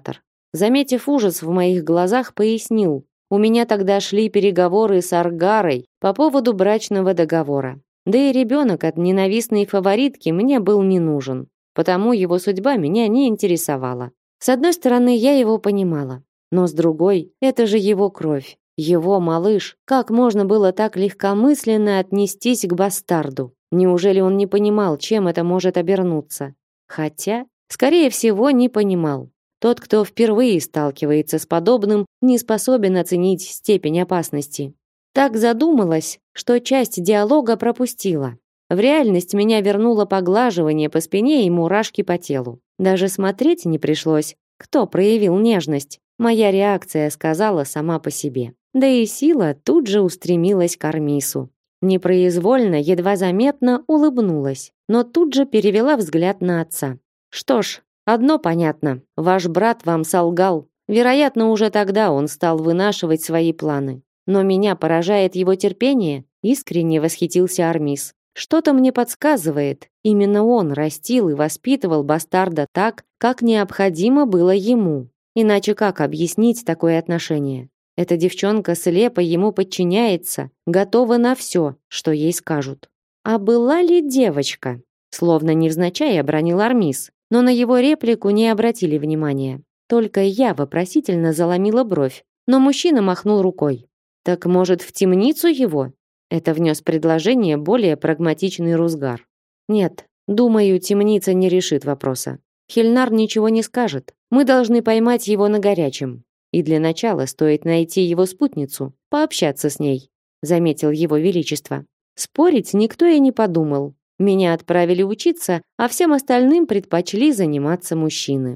Заметив ужас в моих глазах, пояснил. У меня тогда шли переговоры с Аргарой по поводу брачного договора. Да и ребенок от ненавистной фаворитки мне был не нужен, потому его судьба меня не интересовала. С одной стороны, я его понимала, но с другой, это же его кровь, его малыш. Как можно было так легкомысленно отнестись к бастарду? Неужели он не понимал, чем это может обернуться? Хотя, скорее всего, не понимал. Тот, кто впервые сталкивается с подобным, не способен оценить степень опасности. Так задумалась, что часть диалога пропустила. В реальность меня вернуло поглаживание по спине и мурашки по телу. Даже смотреть не пришлось, кто проявил нежность. Моя реакция сказала сама по себе. Да и сила тут же устремилась к Армису. Непроизвольно, едва заметно улыбнулась, но тут же перевела взгляд на отца. Что ж, одно понятно. Ваш брат вам солгал. Вероятно, уже тогда он стал вынашивать свои планы. Но меня поражает его терпение, искренне восхитился Армис. Что-то мне подсказывает, именно он растил и воспитывал бастарда так, как необходимо было ему. Иначе как объяснить такое отношение? Эта девчонка слепо ему подчиняется, готова на все, что ей скажут. А была ли девочка? Словно невзначай обронил Армис, но на его реплику не обратили внимания. Только я вопросительно заломила бровь, но мужчина махнул рукой. Так может, в темницу его? Это внес предложение более прагматичный Рузгар. Нет, думаю, темница не решит вопроса. Хельнар ничего не скажет. Мы должны поймать его на горячем. И для начала стоит найти его спутницу, пообщаться с ней, заметил его величество. Спорить никто и не подумал. Меня отправили учиться, а всем остальным предпочли заниматься мужчины.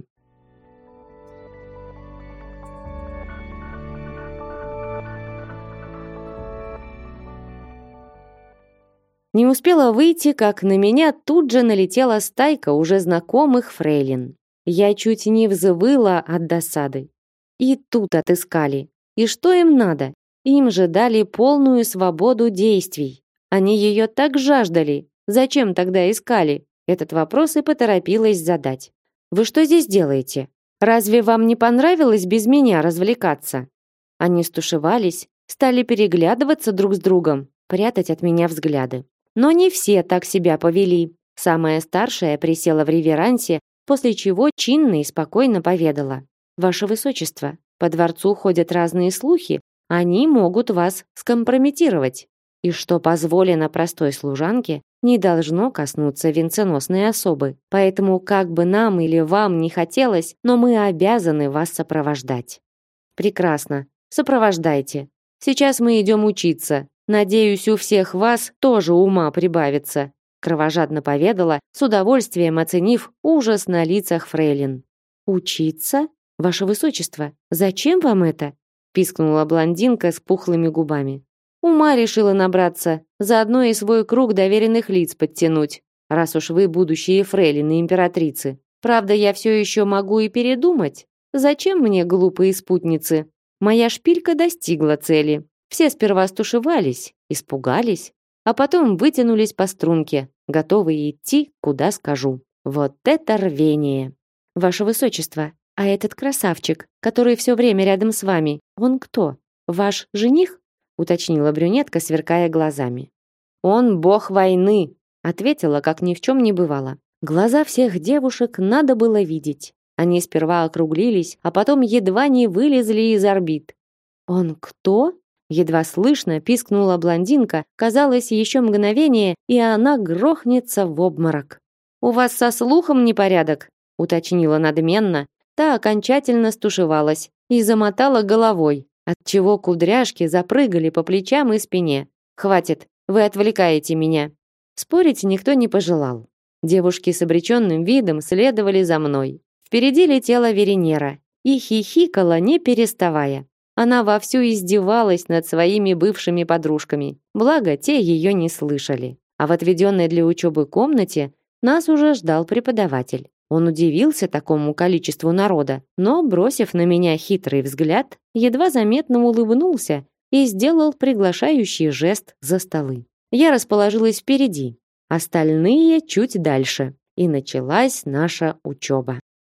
Не успела выйти, как на меня тут же налетела стайка уже знакомых фрейлин. Я чуть не взвыла от досады. И тут отыскали. И что им надо? Им же дали полную свободу действий. Они ее так жаждали. Зачем тогда искали? Этот вопрос и поторопилась задать. Вы что здесь делаете? Разве вам не понравилось без меня развлекаться? Они стушевались, стали переглядываться друг с другом, прятать от меня взгляды. Но не все так себя повели. Самая старшая присела в реверансе, после чего чинно и спокойно поведала. Ваше высочество, по дворцу ходят разные слухи, они могут вас скомпрометировать. И что позволено простой служанке, не должно коснуться венценосной особы. Поэтому, как бы нам или вам не хотелось, но мы обязаны вас сопровождать. Прекрасно, сопровождайте. Сейчас мы идем учиться. Надеюсь, у всех вас тоже ума прибавится, кровожадно поведала, с удовольствием оценив ужас на лицах фрейлин. Учиться? Ваше высочество, зачем вам это? Пискнула блондинка с пухлыми губами. Ума решила набраться, заодно и свой круг доверенных лиц подтянуть, раз уж вы будущие фрейлины императрицы. Правда, я все еще могу и передумать. Зачем мне глупые спутницы? Моя шпилька достигла цели. Все сперва стушевались, испугались, а потом вытянулись по струнке, готовые идти, куда скажу. Вот это рвение! Ваше высочество, а этот красавчик, который все время рядом с вами, он кто? Ваш жених? Уточнила брюнетка, сверкая глазами. Он бог войны, ответила, как ни в чем не бывало. Глаза всех девушек надо было видеть. Они сперва округлились, а потом едва не вылезли из орбит. Он кто? Едва слышно пискнула блондинка, казалось, еще мгновение, и она грохнется в обморок. У вас со слухом непорядок, уточнила надменно. Та окончательно стушевалась и замотала головой, отчего кудряшки запрыгали по плечам и спине. Хватит, вы отвлекаете меня. Спорить никто не пожелал. Девушки с обреченным видом следовали за мной. Впереди летела Веренера и хихикала, не переставая. Она вовсю издевалась над своими бывшими подружками, благо те ее не слышали. А в отведенной для учебы комнате нас уже ждал преподаватель. Он удивился такому количеству народа, но, бросив на меня хитрый взгляд, едва заметно улыбнулся и сделал приглашающий жест за столы. Я расположилась впереди, остальные чуть дальше, и началась наша учеба.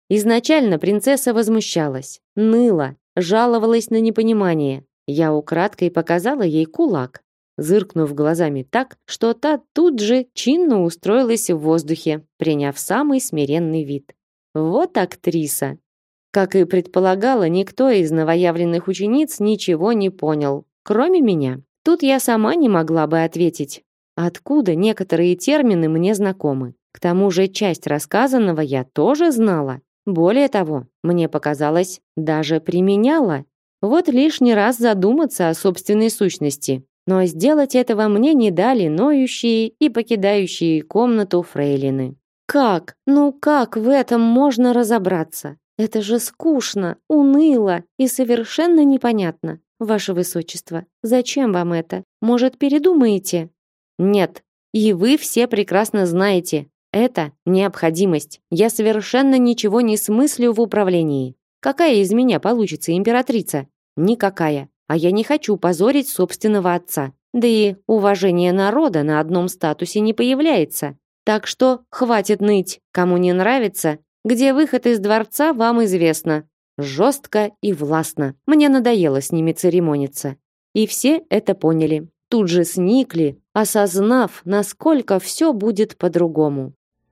Изначально принцесса возмущалась, ныла, жаловалась на непонимание. Я украдкой показала ей кулак, зыркнув глазами так, что та тут же чинно устроилась в воздухе, приняв самый смиренный вид. Вот актриса. Как и предполагала, никто из новоявленных учениц ничего не понял, кроме меня. Тут я сама не могла бы ответить, откуда некоторые термины мне знакомы. К тому же часть рассказанного я тоже знала. Более того, мне показалось, даже применяла. Вот лишний раз задуматься о собственной сущности. Но сделать этого мне не дали ноющие и покидающие комнату фрейлины. Как? Ну как в этом можно разобраться? Это же скучно, уныло и совершенно непонятно. Ваше высочество, зачем вам это? Может, передумаете? Нет. И вы все прекрасно знаете, это необходимость. Я совершенно ничего не смыслю в управлении. Какая из меня получится императрица? Никакая. А я не хочу позорить собственного отца. Да и уважение народа на одном статусе не появляется. Так что хватит ныть. Кому не нравится, где выход из дворца, вам известно. Жестко и властно. Мне надоело с ними церемониться. И все это поняли. Тут же сникли, осознав, насколько все будет по-другому.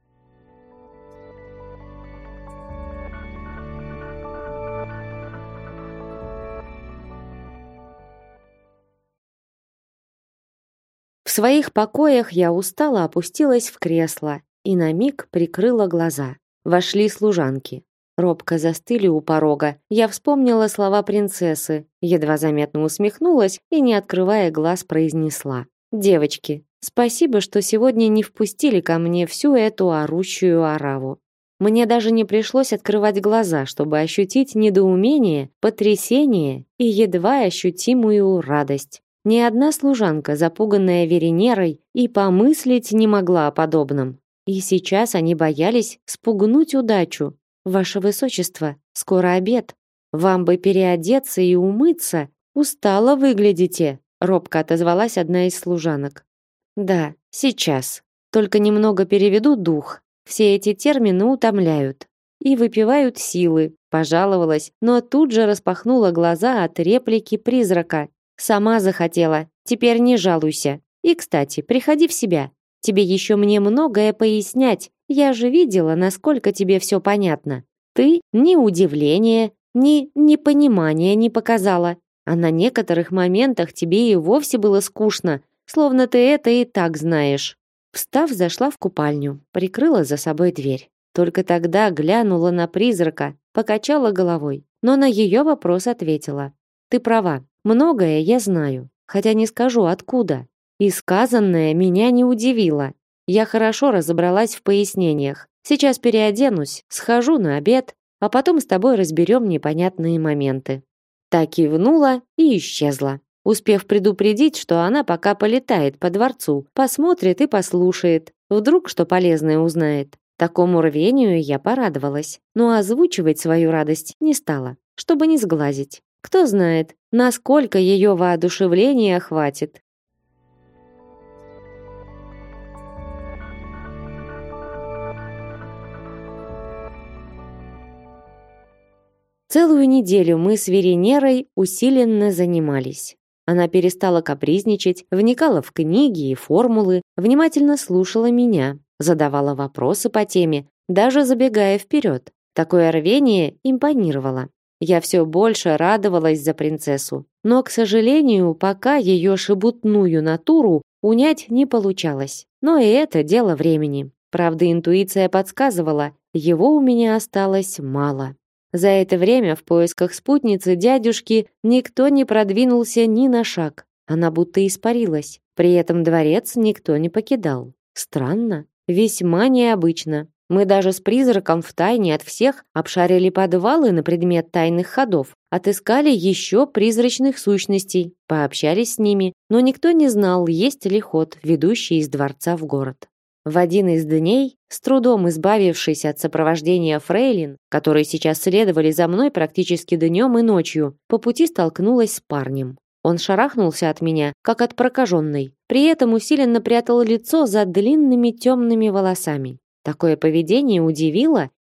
В своих покоях я устало опустилась в кресло и на миг прикрыла глаза. Вошли служанки. Робко застыли у порога. Я вспомнила слова принцессы, едва заметно усмехнулась и, не открывая глаз, произнесла: "Девочки, спасибо, что сегодня не впустили ко мне всю эту орущую ораву". Мне даже не пришлось открывать глаза, чтобы ощутить недоумение, потрясение и едва ощутимую радость. Ни одна служанка, запуганная Веренерой, и помыслить не могла о подобном. И сейчас они боялись спугнуть удачу. Ваше высочество, скоро обед. Вам бы переодеться и умыться. Устало выглядите, робко отозвалась одна из служанок. Да, сейчас. Только немного переведу дух. Все эти термины утомляют и выпивают силы, пожаловалась, но тут же распахнула глаза от реплики призрака. Сама захотела. Теперь не жалуйся. И, кстати, приходи в себя. Тебе еще мне многое пояснять. Я же видела, насколько тебе все понятно. Ты ни удивления, ни непонимания не показала. А на некоторых моментах тебе и вовсе было скучно, словно ты это и так знаешь. Встав, зашла в купальню, прикрыла за собой дверь. Только тогда глянула на призрака, покачала головой, но на ее вопрос ответила: "Ты права. Многое я знаю, хотя не скажу откуда. И сказанное меня не удивило. Я хорошо разобралась в пояснениях. Сейчас переоденусь, схожу на обед, а потом с тобой разберем непонятные моменты". Так кивнула и исчезла, успев предупредить, что она пока полетает по дворцу, посмотрит и послушает. Вдруг что полезное узнает. Такому рвению я порадовалась, но озвучивать свою радость не стала, чтобы не сглазить. Кто знает, насколько ее воодушевления хватит. Целую неделю мы с Веренерой усиленно занимались. Она перестала капризничать, вникала в книги и формулы, внимательно слушала меня, задавала вопросы по теме, даже забегая вперед. Такое рвение импонировало. Я все больше радовалась за принцессу, но, к сожалению, пока ее шебутную натуру унять не получалось. Но и это дело времени. Правда, интуиция подсказывала, его у меня осталось мало. За это время в поисках спутницы дядюшки никто не продвинулся ни на шаг. Она будто испарилась. При этом дворец никто не покидал. Странно, весьма необычно. Мы даже с призраком втайне от всех обшарили подвалы на предмет тайных ходов, отыскали еще призрачных сущностей, пообщались с ними, но никто не знал, есть ли ход, ведущий из дворца в город. В один из дней, с трудом избавившись от сопровождения фрейлин, которые сейчас следовали за мной практически днем и ночью, по пути столкнулась с парнем. Он шарахнулся от меня, как от прокаженной, при этом усиленно прятал лицо за длинными темными волосами. Такое поведение удивило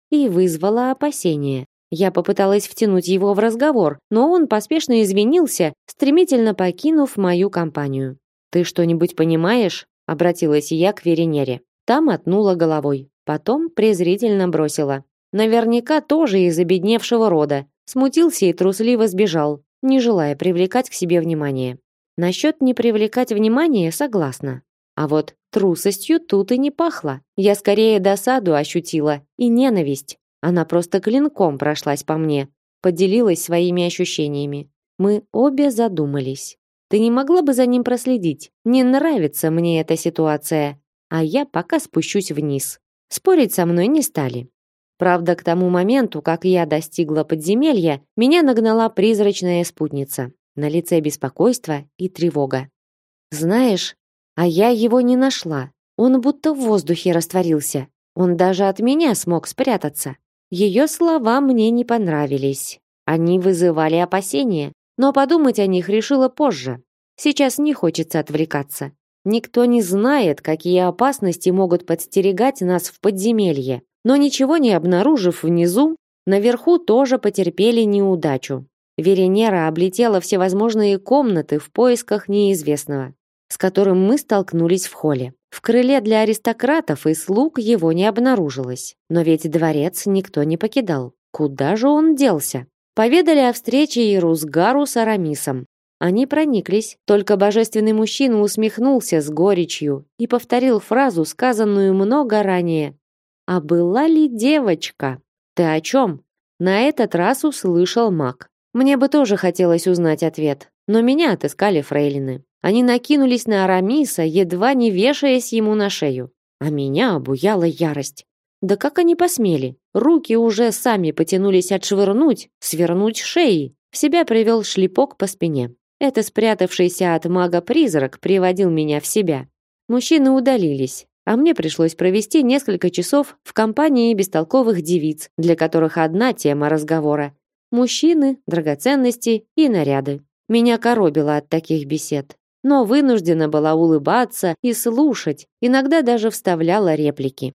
и вызвало опасения. Я попыталась втянуть его в разговор, но он поспешно извинился, стремительно покинув мою компанию. «Ты что-нибудь понимаешь?» — обратилась я к Веренере. Та мотнула головой, потом презрительно бросила. «Наверняка тоже из обедневшего рода». Смутился и трусливо сбежал, не желая привлекать к себе внимание. Насчет не привлекать внимание согласна. А вот трусостью тут и не пахло. Я скорее досаду ощутила и ненависть. Она просто клинком прошлась по мне, поделилась своими ощущениями. Мы обе задумались. Ты не могла бы за ним проследить? Не нравится мне эта ситуация, а я пока спущусь вниз. Спорить со мной не стали. Правда, к тому моменту, как я достигла подземелья, меня нагнала призрачная спутница. На лице беспокойство и тревога. Знаешь, а я его не нашла. Он будто в воздухе растворился. Он даже от меня смог спрятаться. Ее слова мне не понравились. Они вызывали опасения, но подумать о них решила позже. Сейчас не хочется отвлекаться. Никто не знает, какие опасности могут подстерегать нас в подземелье. Но ничего не обнаружив внизу, наверху тоже потерпели неудачу. Веренера облетела всевозможные комнаты в поисках неизвестного, с которым мы столкнулись в холле. В крыле для аристократов и слуг его не обнаружилось. Но ведь дворец никто не покидал. Куда же он делся? Поведали о встрече и Русгару с Арамисом. Они прониклись, только божественный мужчина усмехнулся с горечью и повторил фразу, сказанную много ранее. «А была ли девочка?» «Ты о чем?» На этот раз услышал маг. Мне бы тоже хотелось узнать ответ, но меня отыскали фрейлины. Они накинулись на Арамиса, едва не вешаясь ему на шею. А меня обуяла ярость. Да как они посмели? Руки уже сами потянулись отшвырнуть, свернуть шеи. В себя привел шлепок по спине. Это спрятавшийся от мага призрак приводил меня в себя. Мужчины удалились, а мне пришлось провести несколько часов в компании бестолковых девиц, для которых одна тема разговора – мужчины, драгоценности и наряды. Меня коробило от таких бесед, но вынуждена была улыбаться и слушать, иногда даже вставляла реплики.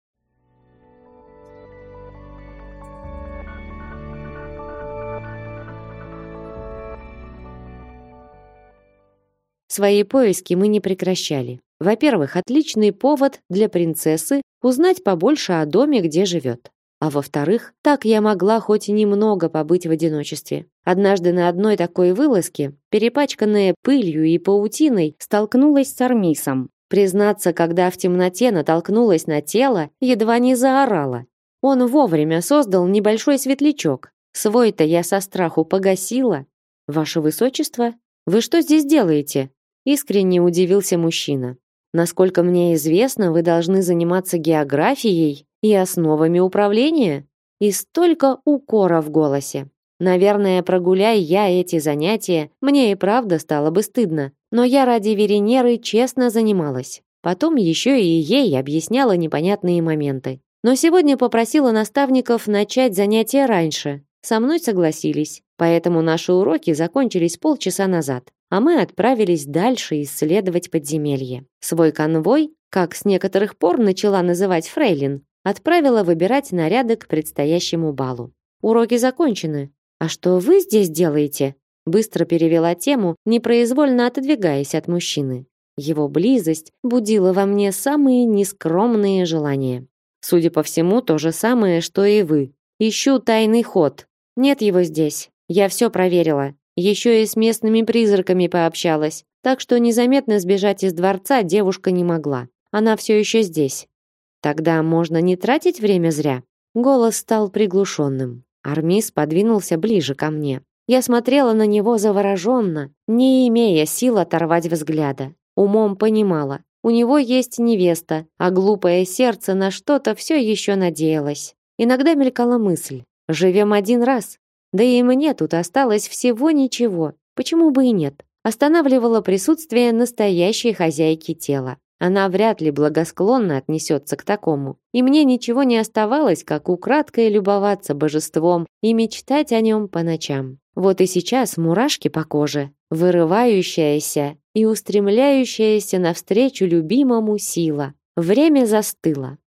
Свои поиски мы не прекращали. Во-первых, отличный повод для принцессы узнать побольше о доме, где живет. А во-вторых, так я могла хоть немного побыть в одиночестве. Однажды на одной такой вылазке, перепачканная пылью и паутиной, столкнулась с Армисом. Признаться, когда в темноте натолкнулась на тело, едва не заорала. Он вовремя создал небольшой светлячок. Свой-то я со страху погасила. «Ваше высочество, вы что здесь делаете?» Искренне удивился мужчина. Насколько мне известно, вы должны заниматься географией и основами управления. И столько укора в голосе. Наверное, прогуляй я эти занятия, мне и правда стало бы стыдно. Но я ради Веренеры честно занималась. Потом еще и ей объясняла непонятные моменты. Но сегодня попросила наставников начать занятия раньше. Со мной согласились, поэтому наши уроки закончились полчаса назад, а мы отправились дальше исследовать подземелье. Свой конвой, как с некоторых пор начала называть фрейлин, отправила выбирать наряды к предстоящему балу. Уроки закончены. А что вы здесь делаете? Быстро перевела тему, непроизвольно отодвигаясь от мужчины. Его близость будила во мне самые нескромные желания. Судя по всему, то же самое, что и вы. Ищу тайный ход. Нет его здесь. Я все проверила. Еще и с местными призраками пообщалась. Так что незаметно сбежать из дворца девушка не могла. Она все еще здесь. Тогда можно не тратить время зря. Голос стал приглушенным. Армис подвинулся ближе ко мне. Я смотрела на него завороженно, не имея сил оторвать взгляда. Умом понимала. У него есть невеста, а глупое сердце на что-то все еще надеялось. Иногда мелькала мысль: живем один раз. Да и мне тут осталось всего ничего. Почему бы и нет? Останавливало присутствие настоящей хозяйки тела. Она вряд ли благосклонно отнесется к такому. И мне ничего не оставалось, как украдкой любоваться божеством и мечтать о нем по ночам. Вот и сейчас мурашки по коже, вырывающаяся и устремляющаяся навстречу любимому сила. Время застыло.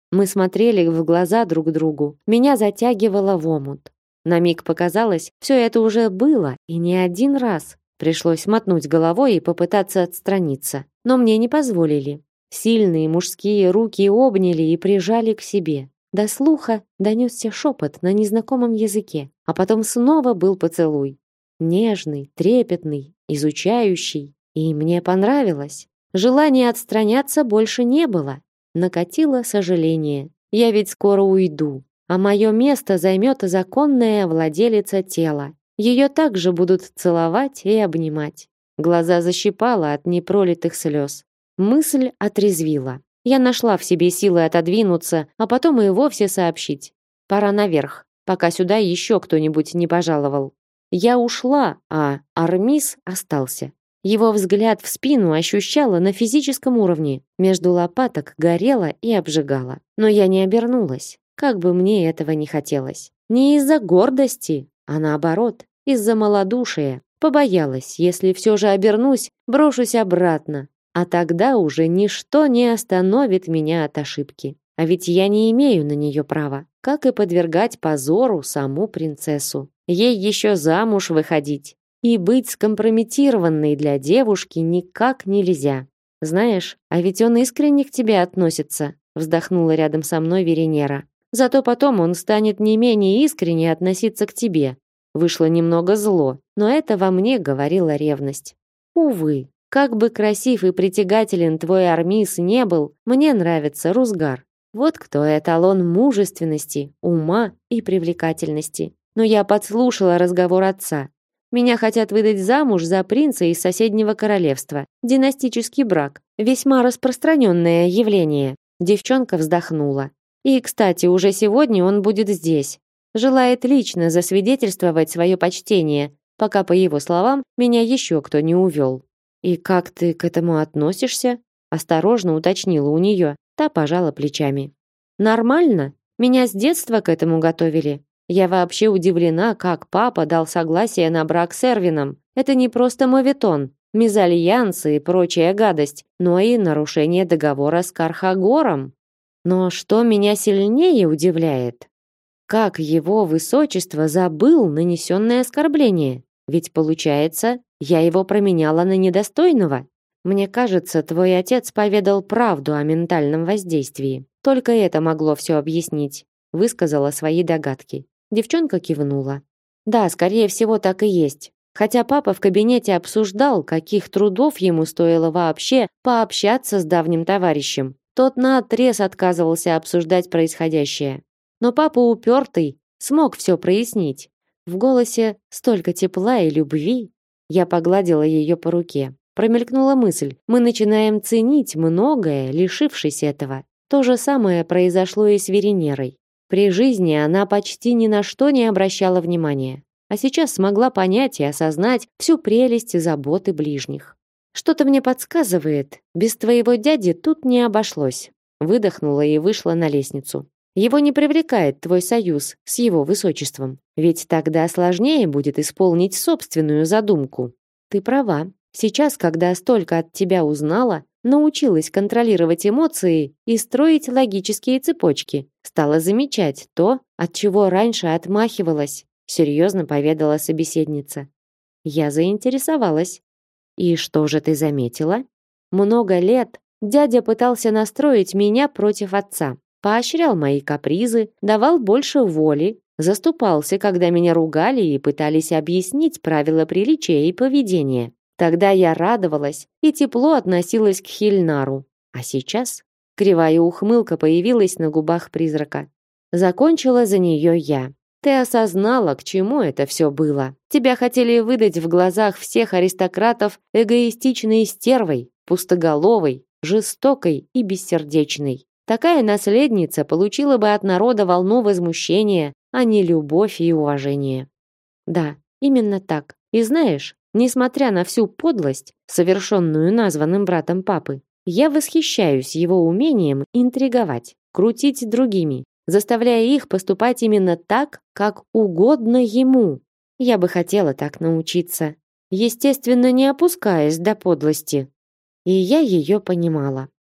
Мы смотрели в глаза друг другу. Меня затягивало в омут. На миг показалось, все это уже было, и не один раз. Пришлось мотнуть головой и попытаться отстраниться. Но мне не позволили. Сильные мужские руки обняли и прижали к себе. До слуха донесся шепот на незнакомом языке, а потом снова был поцелуй. Нежный, трепетный, изучающий. И мне понравилось. Желания отстраняться больше не было. Накатило сожаление. Я ведь скоро уйду, а мое место займет законная владелица тела. Ее также будут целовать и обнимать. Глаза защипало от непролитых слез. Мысль отрезвила. Я нашла в себе силы отодвинуться, а потом и вовсе сообщить. Пора наверх, пока сюда еще кто-нибудь не пожаловал. Я ушла, а Армис остался. Его взгляд в спину ощущала на физическом уровне. Между лопаток горело и обжигало. Но я не обернулась, как бы мне этого не хотелось. Не из-за гордости, а наоборот, из-за малодушия. Побоялась, если все же обернусь, брошусь обратно. А тогда уже ничто не остановит меня от ошибки. А ведь я не имею на нее права, как и подвергать позору саму принцессу. Ей еще замуж выходить. И быть скомпрометированной для девушки никак нельзя. Знаешь, а ведь он искренне к тебе относится, вздохнула рядом со мной Веренера. Зато потом он станет не менее искренне относиться к тебе. Вышло немного зло, но это во мне говорила ревность. Увы, как бы красив и притягателен твой Армис не был, мне нравится Рузгар. Вот кто эталон мужественности, ума и привлекательности. Но я подслушала разговор отца. Меня хотят выдать замуж за принца из соседнего королевства. Династический брак. Весьма распространенное явление. Девчонка вздохнула. И, кстати, уже сегодня он будет здесь. Желает лично засвидетельствовать свое почтение, пока, по его словам, меня еще кто не увел. «И как ты к этому относишься?» Осторожно уточнила у нее. Та пожала плечами. «Нормально. Меня с детства к этому готовили. Я вообще удивлена, как папа дал согласие на брак с Эрвином. Это не просто моветон, мезальянсы и прочая гадость, но и нарушение договора с Кархагором. Но что меня сильнее удивляет, как его высочество забыл нанесенное оскорбление. Ведь получается, я его променяла на недостойного. Мне кажется, твой отец поведал правду о ментальном воздействии. Только это могло все объяснить, высказала свои догадки. Девчонка кивнула. Да, скорее всего, так и есть. Хотя папа в кабинете обсуждал, каких трудов ему стоило вообще пообщаться с давним товарищем. Тот наотрез отказывался обсуждать происходящее. Но папа упертый, смог все прояснить. В голосе столько тепла и любви. Я погладила ее по руке. Промелькнула мысль: мы начинаем ценить многое, лишившись этого. То же самое произошло и с Веренерой. При жизни она почти ни на что не обращала внимания, а сейчас смогла понять и осознать всю прелесть и заботы ближних. Что-то мне подсказывает, без твоего дяди тут не обошлось. Выдохнула и вышла на лестницу. Его не привлекает твой союз с его высочеством, ведь тогда сложнее будет исполнить собственную задумку. Ты права. Сейчас, когда столько от тебя узнала, научилась контролировать эмоции и строить логические цепочки, стала замечать то, от чего раньше отмахивалась, серьезно поведала собеседница. Я заинтересовалась. И что же ты заметила? Много лет дядя пытался настроить меня против отца, поощрял мои капризы, давал больше воли, заступался, когда меня ругали и пытались объяснить правила приличия и поведения. Тогда я радовалась и тепло относилась к Хильнару. А сейчас кривая ухмылка появилась на губах призрака. Закончила за нее я. Ты осознала, к чему это все было. Тебя хотели выдать в глазах всех аристократов эгоистичной стервой, пустоголовой, жестокой и бессердечной. Такая наследница получила бы от народа волну возмущения, а не любовь и уважение. Да, именно так. И знаешь, несмотря на всю подлость, совершенную названным братом папы, я восхищаюсь его умением интриговать, крутить другими, заставляя их поступать именно так, как угодно ему. Я бы хотела так научиться, естественно, не опускаясь до подлости. И я ее понимала.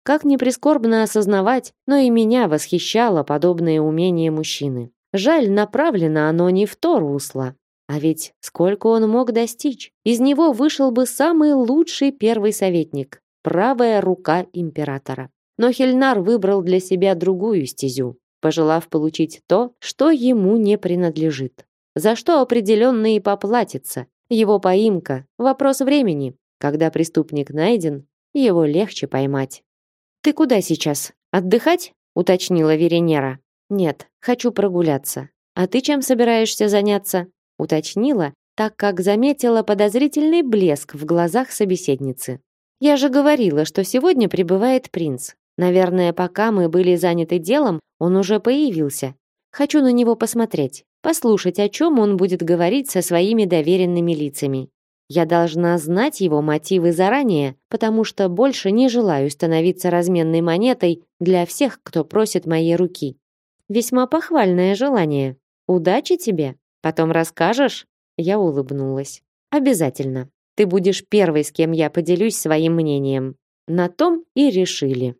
Как ни прискорбно осознавать, но и меня восхищало подобное умение мужчины. Жаль, направлено оно не в то русло. А ведь сколько он мог достичь? Из него вышел бы самый лучший первый советник, правая рука императора. Но Хельнар выбрал для себя другую стезю, пожелав получить то, что ему не принадлежит. За что определенно и поплатится. Его поимка – вопрос времени. Когда преступник найден, его легче поймать. «Ты куда сейчас? Отдыхать?» – уточнила Веренера. «Нет, хочу прогуляться. А ты чем собираешься заняться?» – уточнила, так как заметила подозрительный блеск в глазах собеседницы. «Я же говорила, что сегодня прибывает принц. Наверное, пока мы были заняты делом, он уже появился. Хочу на него посмотреть, послушать, о чем он будет говорить со своими доверенными лицами. Я должна знать его мотивы заранее, потому что больше не желаю становиться разменной монетой для всех, кто просит моей руки. Весьма похвальное желание. Удачи тебе. Потом расскажешь?» Я улыбнулась. «Обязательно. Ты будешь первой, с кем я поделюсь своим мнением». На том и решили.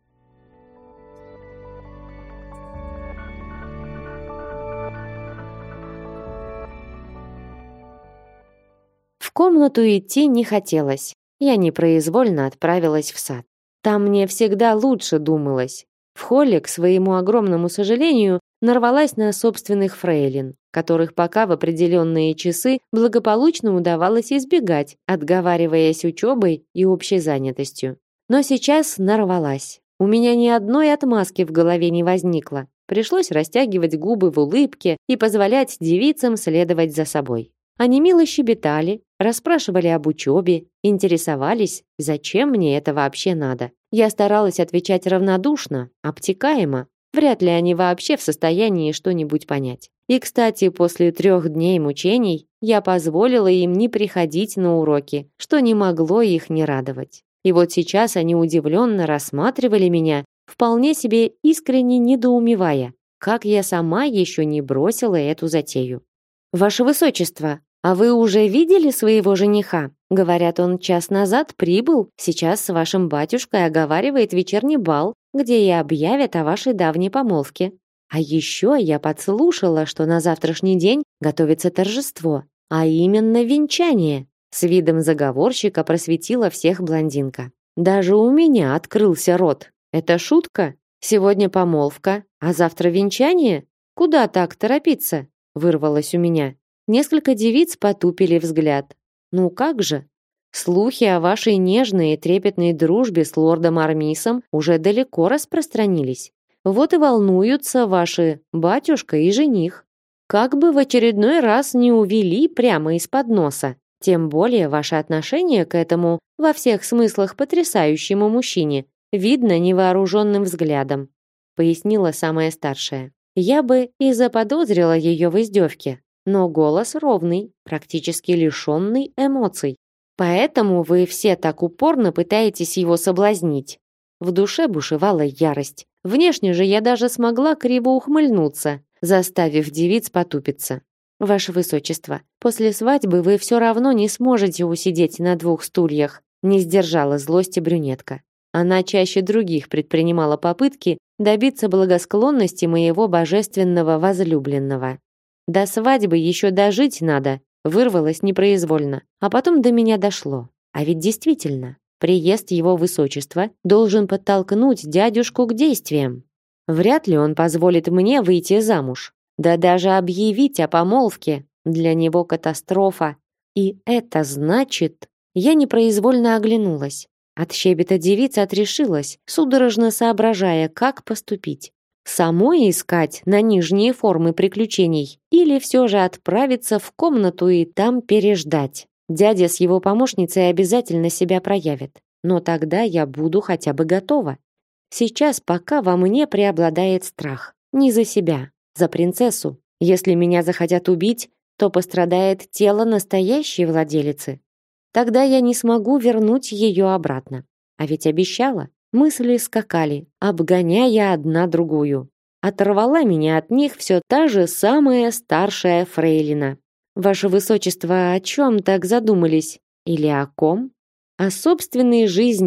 В комнату идти не хотелось. Я непроизвольно отправилась в сад. Там мне всегда лучше думалось. В холле, к своему огромному сожалению, нарвалась на собственных фрейлин, которых пока в определенные часы благополучно удавалось избегать, отговариваясь учебой и общей занятостью. Но сейчас нарвалась. У меня ни одной отмазки в голове не возникло. Пришлось растягивать губы в улыбке и позволять девицам следовать за собой. Они мило щебетали, расспрашивали об учебе, интересовались, зачем мне это вообще надо. Я старалась отвечать равнодушно, обтекаемо. Вряд ли они вообще в состоянии что-нибудь понять. И, кстати, после 3 дней мучений я позволила им не приходить на уроки, что не могло их не радовать. И вот сейчас они удивленно рассматривали меня, вполне себе искренне недоумевая, как я сама еще не бросила эту затею. «Ваше Высочество, а вы уже видели своего жениха? Говорят, он час назад прибыл, сейчас с вашим батюшкой оговаривает вечерний бал, где и объявят о вашей давней помолвке. А еще я подслушала, что на завтрашний день готовится торжество, а именно венчание». С видом заговорщика просветила всех блондинка. Даже у меня открылся рот. Это шутка? Сегодня помолвка, а завтра венчание? Куда так торопиться? Вырвалось у меня. Несколько девиц потупили взгляд. Ну как же? Слухи о вашей нежной и трепетной дружбе с лордом Армисом уже далеко распространились. Вот и волнуются ваши батюшка и жених. Как бы в очередной раз не увели прямо из-под носа. Тем более ваше отношение к этому во всех смыслах потрясающему мужчине видно невооруженным взглядом, пояснила самая старшая. Я бы и заподозрила ее в издевке, но голос ровный, практически лишенный эмоций. Поэтому вы все так упорно пытаетесь его соблазнить. В душе бушевала ярость. Внешне же я даже смогла криво ухмыльнуться, заставив девиц потупиться. Ваше Высочество, после свадьбы вы все равно не сможете усидеть на 2 стульях, не сдержала злости брюнетка. Она чаще других предпринимала попытки добиться благосклонности моего божественного возлюбленного. До свадьбы еще дожить надо, вырвалось непроизвольно, а потом до меня дошло. А ведь действительно, приезд его высочества должен подтолкнуть дядюшку к действиям. Вряд ли он позволит мне выйти замуж. Да даже объявить о помолвке для него катастрофа. И это значит... Я непроизвольно оглянулась. От щебета девица отрешилась, судорожно соображая, как поступить. Самой искать на нижние формы приключений или все же отправиться в комнату и там переждать. Дядя с его помощницей обязательно себя проявит. Но тогда я буду хотя бы готова. Сейчас пока во мне преобладает страх. Не за себя. За принцессу. Если меня захотят убить, то пострадает тело настоящей владелицы. Тогда я не смогу вернуть ее обратно. А ведь обещала. Мысли скакали, обгоняя одна другую. Оторвала меня от них все та же самая старшая фрейлина. Ваше Высочество, о чем так задумались? Или о ком? О собственной жизни.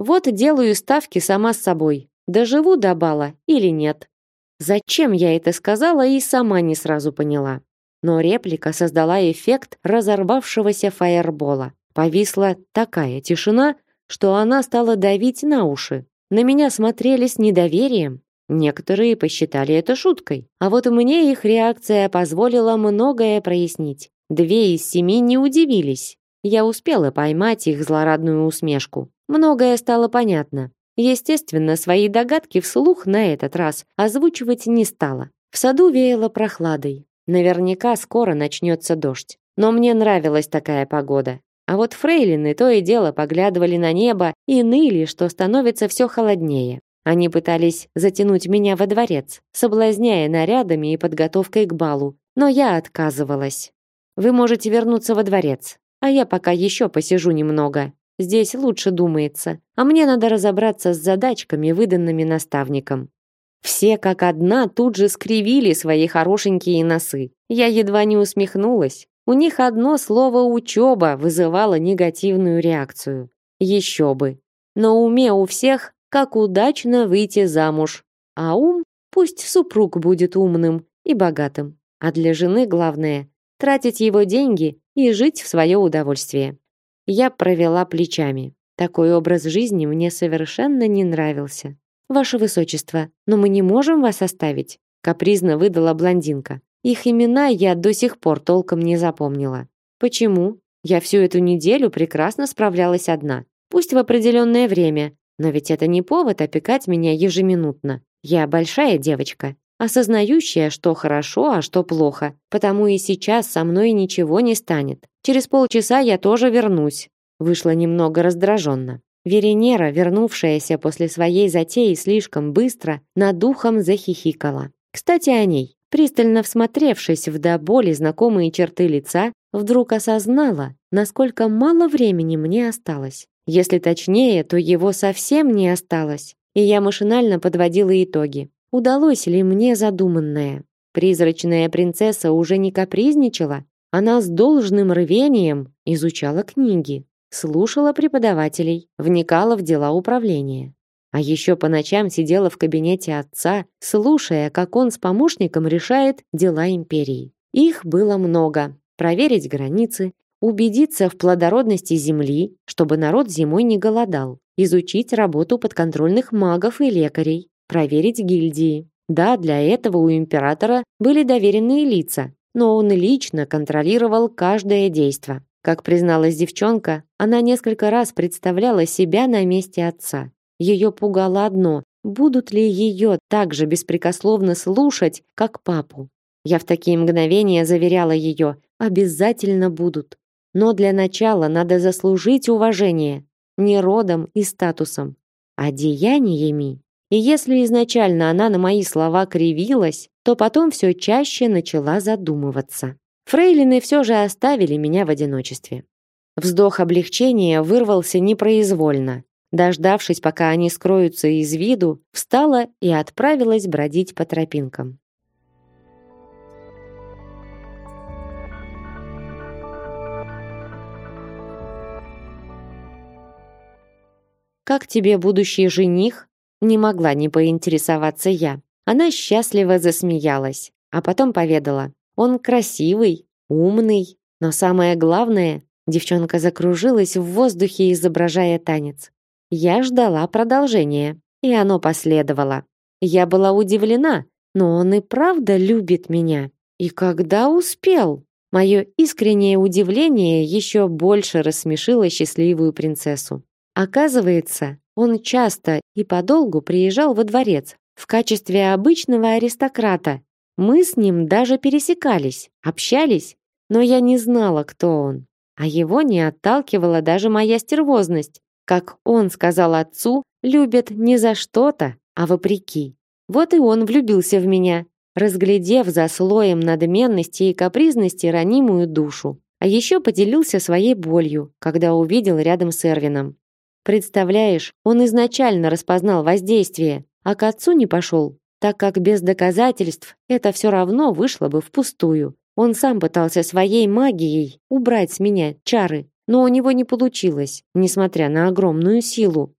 Вот и делаю ставки сама с собой. Доживу до бала или нет. Зачем я это сказала и сама не сразу поняла. Но реплика создала эффект разорвавшегося фаербола. Повисла такая тишина, что она стала давить на уши. На меня смотрели с недоверием. Некоторые посчитали это шуткой. А вот мне их реакция позволила многое прояснить. 2 из 7 не удивились. Я успела поймать их злорадную усмешку. Многое стало понятно. Естественно, свои догадки вслух на этот раз озвучивать не стала. В саду веяло прохладой. Наверняка скоро начнется дождь. Но мне нравилась такая погода. А вот фрейлины то и дело поглядывали на небо и ныли, что становится все холоднее. Они пытались затянуть меня во дворец, соблазняя нарядами и подготовкой к балу. Но я отказывалась. Вы можете вернуться во дворец, а я пока еще посижу немного. Здесь лучше думается, а мне надо разобраться с задачками, выданными наставником. Все как одна тут же скривили свои хорошенькие носы. Я едва не усмехнулась. У них одно слово «учеба» вызывало негативную реакцию. Еще бы. На уме у всех, как удачно выйти замуж. А ум, пусть супруг будет умным и богатым. А для жены главное – тратить его деньги и жить в свое удовольствие. Я провела плечами. Такой образ жизни мне совершенно не нравился. «Ваше высочество, но мы не можем вас оставить», капризно выдала блондинка. Их имена я до сих пор толком не запомнила. Почему? Я всю эту неделю прекрасно справлялась одна. Пусть в определенное время, но ведь это не повод опекать меня ежеминутно. Я большая девочка, осознающая, что хорошо, а что плохо. Потому и сейчас со мной ничего не станет. Через полчаса я тоже вернусь. Вышла немного раздраженно. Веренера, вернувшаяся после своей затеи слишком быстро, над духом захихикала. Кстати, о ней. Пристально всмотревшись в до боли знакомые черты лица, вдруг осознала, насколько мало времени мне осталось. Если точнее, то его совсем не осталось. И я машинально подводила итоги. Удалось ли мне задуманное? Призрачная принцесса уже не капризничала. Она с должным рвением изучала книги, слушала преподавателей, вникала в дела управления. А еще по ночам сидела в кабинете отца, слушая, как он с помощником решает дела империи. Их было много. Проверить границы, убедиться в плодородности земли, чтобы народ зимой не голодал, изучить работу подконтрольных магов и лекарей, проверить гильдии. Да, для этого у императора были доверенные лица, но он лично контролировал каждое действо. Как призналась девчонка, она несколько раз представляла себя на месте отца. Ее пугало одно: будут ли ее так же беспрекословно слушать, как папу. Я в такие мгновения заверяла ее: обязательно будут. Но для начала надо заслужить уважение не родом и статусом, а деяниями. И если изначально она на мои слова кривилась, то потом все чаще начала задумываться. Фрейлины все же оставили меня в одиночестве. Вздох облегчения вырвался непроизвольно. Дождавшись, пока они скроются из виду, встала и отправилась бродить по тропинкам. «Как тебе будущий жених?» Не могла не поинтересоваться я. Она счастливо засмеялась, а потом поведала: он красивый, умный, но самое главное, девчонка закружилась в воздухе, изображая танец. Я ждала продолжения, и оно последовало. Я была удивлена, но он и правда любит меня. И когда успел? Мое искреннее удивление еще больше рассмешило счастливую принцессу. Оказывается, он часто и подолгу приезжал во дворец в качестве обычного аристократа. Мы с ним даже пересекались, общались, но я не знала, кто он. А его не отталкивала даже моя стервозность. Как он сказал отцу, любят не за что-то, а вопреки. Вот и он влюбился в меня, разглядев за слоем надменности и капризности ранимую душу. А еще поделился своей болью, когда увидел рядом с Эрвином. Представляешь, он изначально распознал воздействие, а к отцу не пошел, так как без доказательств это все равно вышло бы впустую. Он сам пытался своей магией убрать с меня чары, но у него не получилось, несмотря на огромную силу.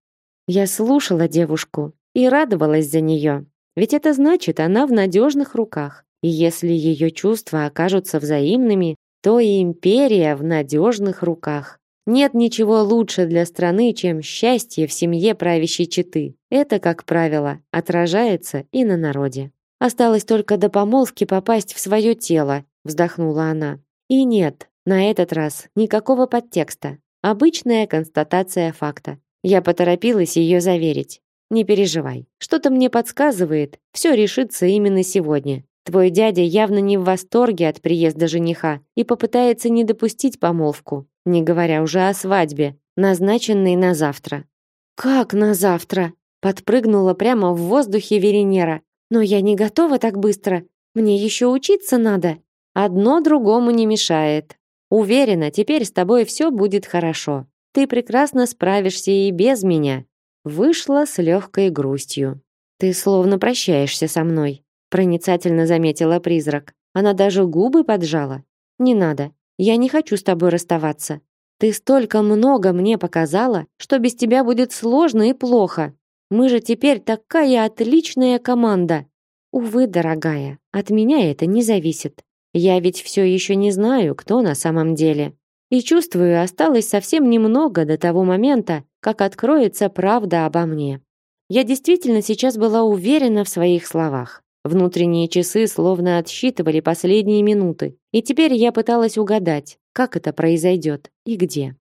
Я слушала девушку и радовалась за нее. Ведь это значит, она в надежных руках. И если ее чувства окажутся взаимными, то и империя в надежных руках. Нет ничего лучше для страны, чем счастье в семье правящей четы. Это, как правило, отражается и на народе. Осталось только до помолвки попасть в свое тело, вздохнула она. И нет, на этот раз никакого подтекста. Обычная констатация факта. Я поторопилась ее заверить. Не переживай. Что-то мне подсказывает, все решится именно сегодня. Твой дядя явно не в восторге от приезда жениха и попытается не допустить помолвку, не говоря уже о свадьбе, назначенной на завтра. Как на завтра? Подпрыгнула прямо в воздухе Веренера. Но я не готова так быстро. Мне еще учиться надо. Одно другому не мешает. Уверена, теперь с тобой все будет хорошо. Ты прекрасно справишься и без меня. Вышла с легкой грустью. Ты словно прощаешься со мной, проницательно заметила призрак. Она даже губы поджала. Не надо. Я не хочу с тобой расставаться. Ты столько много мне показала, что без тебя будет сложно и плохо. Мы же теперь такая отличная команда. Увы, дорогая, от меня это не зависит. Я ведь все еще не знаю, кто на самом деле. И чувствую, осталось совсем немного до того момента, как откроется правда обо мне. Я действительно сейчас была уверена в своих словах. Внутренние часы словно отсчитывали последние минуты, и теперь я пыталась угадать, как это произойдет и где.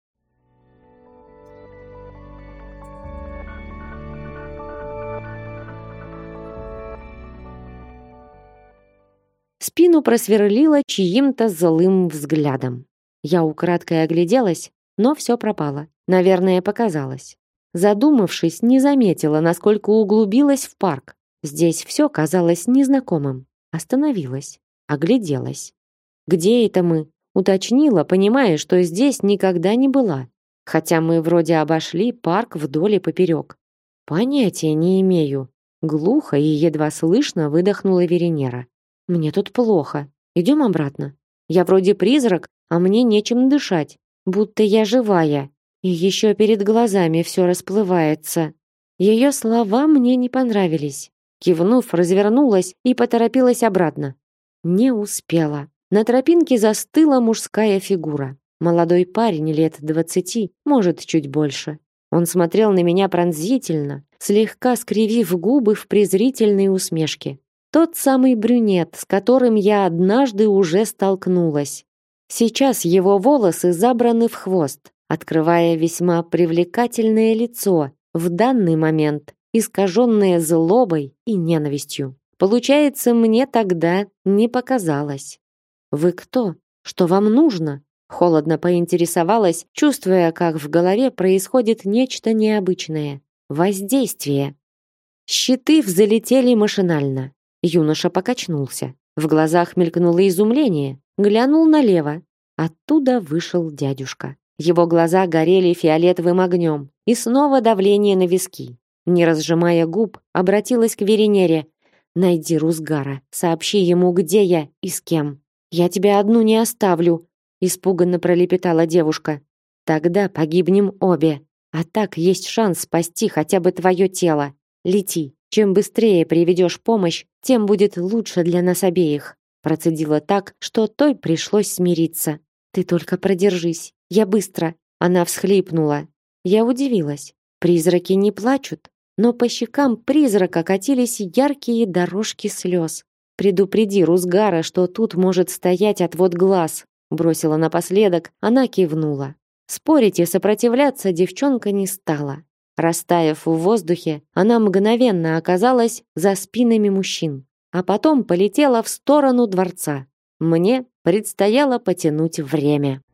Спину просверлило чьим-то злым взглядом. Я украдкой огляделась, но все пропало. Наверное, показалось. Задумавшись, не заметила, насколько углубилась в парк. Здесь все казалось незнакомым. Остановилась, огляделась. Где это мы? Уточнила, понимая, что здесь никогда не была. Хотя мы вроде обошли парк вдоль и поперек. Понятия не имею. Глухо и едва слышно выдохнула Веренера. Мне тут плохо. Идем обратно. Я вроде призрак, а мне нечем дышать. Будто я живая. И еще перед глазами все расплывается. Ее слова мне не понравились. Кивнув, развернулась и поторопилась обратно. Не успела. На тропинке застыла мужская фигура. Молодой парень лет 20, может, чуть больше. Он смотрел на меня пронзительно, слегка скривив губы в презрительной усмешке. Тот самый брюнет, с которым я однажды уже столкнулась. Сейчас его волосы забраны в хвост, открывая весьма привлекательное лицо, в данный момент искаженное злобой и ненавистью. Получается, мне тогда не показалось. «Вы кто? Что вам нужно?» Холодно поинтересовалась, чувствуя, как в голове происходит нечто необычное. Воздействие. Щиты взлетели машинально. Юноша покачнулся. В глазах мелькнуло изумление. Глянул налево. Оттуда вышел дядюшка. Его глаза горели фиолетовым огнем. И снова давление на виски. Не разжимая губ, обратилась к Веренере. «Найди Рузгара, сообщи ему, где я и с кем». «Я тебя одну не оставлю», — испуганно пролепетала девушка. «Тогда погибнем обе. А так есть шанс спасти хотя бы твое тело. Лети. Чем быстрее приведешь помощь, тем будет лучше для нас обеих». Процедила так, что той пришлось смириться. «Ты только продержись. Я быстро». Она всхлипнула. Я удивилась. Призраки не плачут, но по щекам призрака катились яркие дорожки слез. «Предупреди Рузгара, что тут может стоять отвод глаз», бросила напоследок, она кивнула. Спорить и сопротивляться девчонка не стала. Растаяв в воздухе, она мгновенно оказалась за спинами мужчин, а потом полетела в сторону дворца. Мне предстояло потянуть время.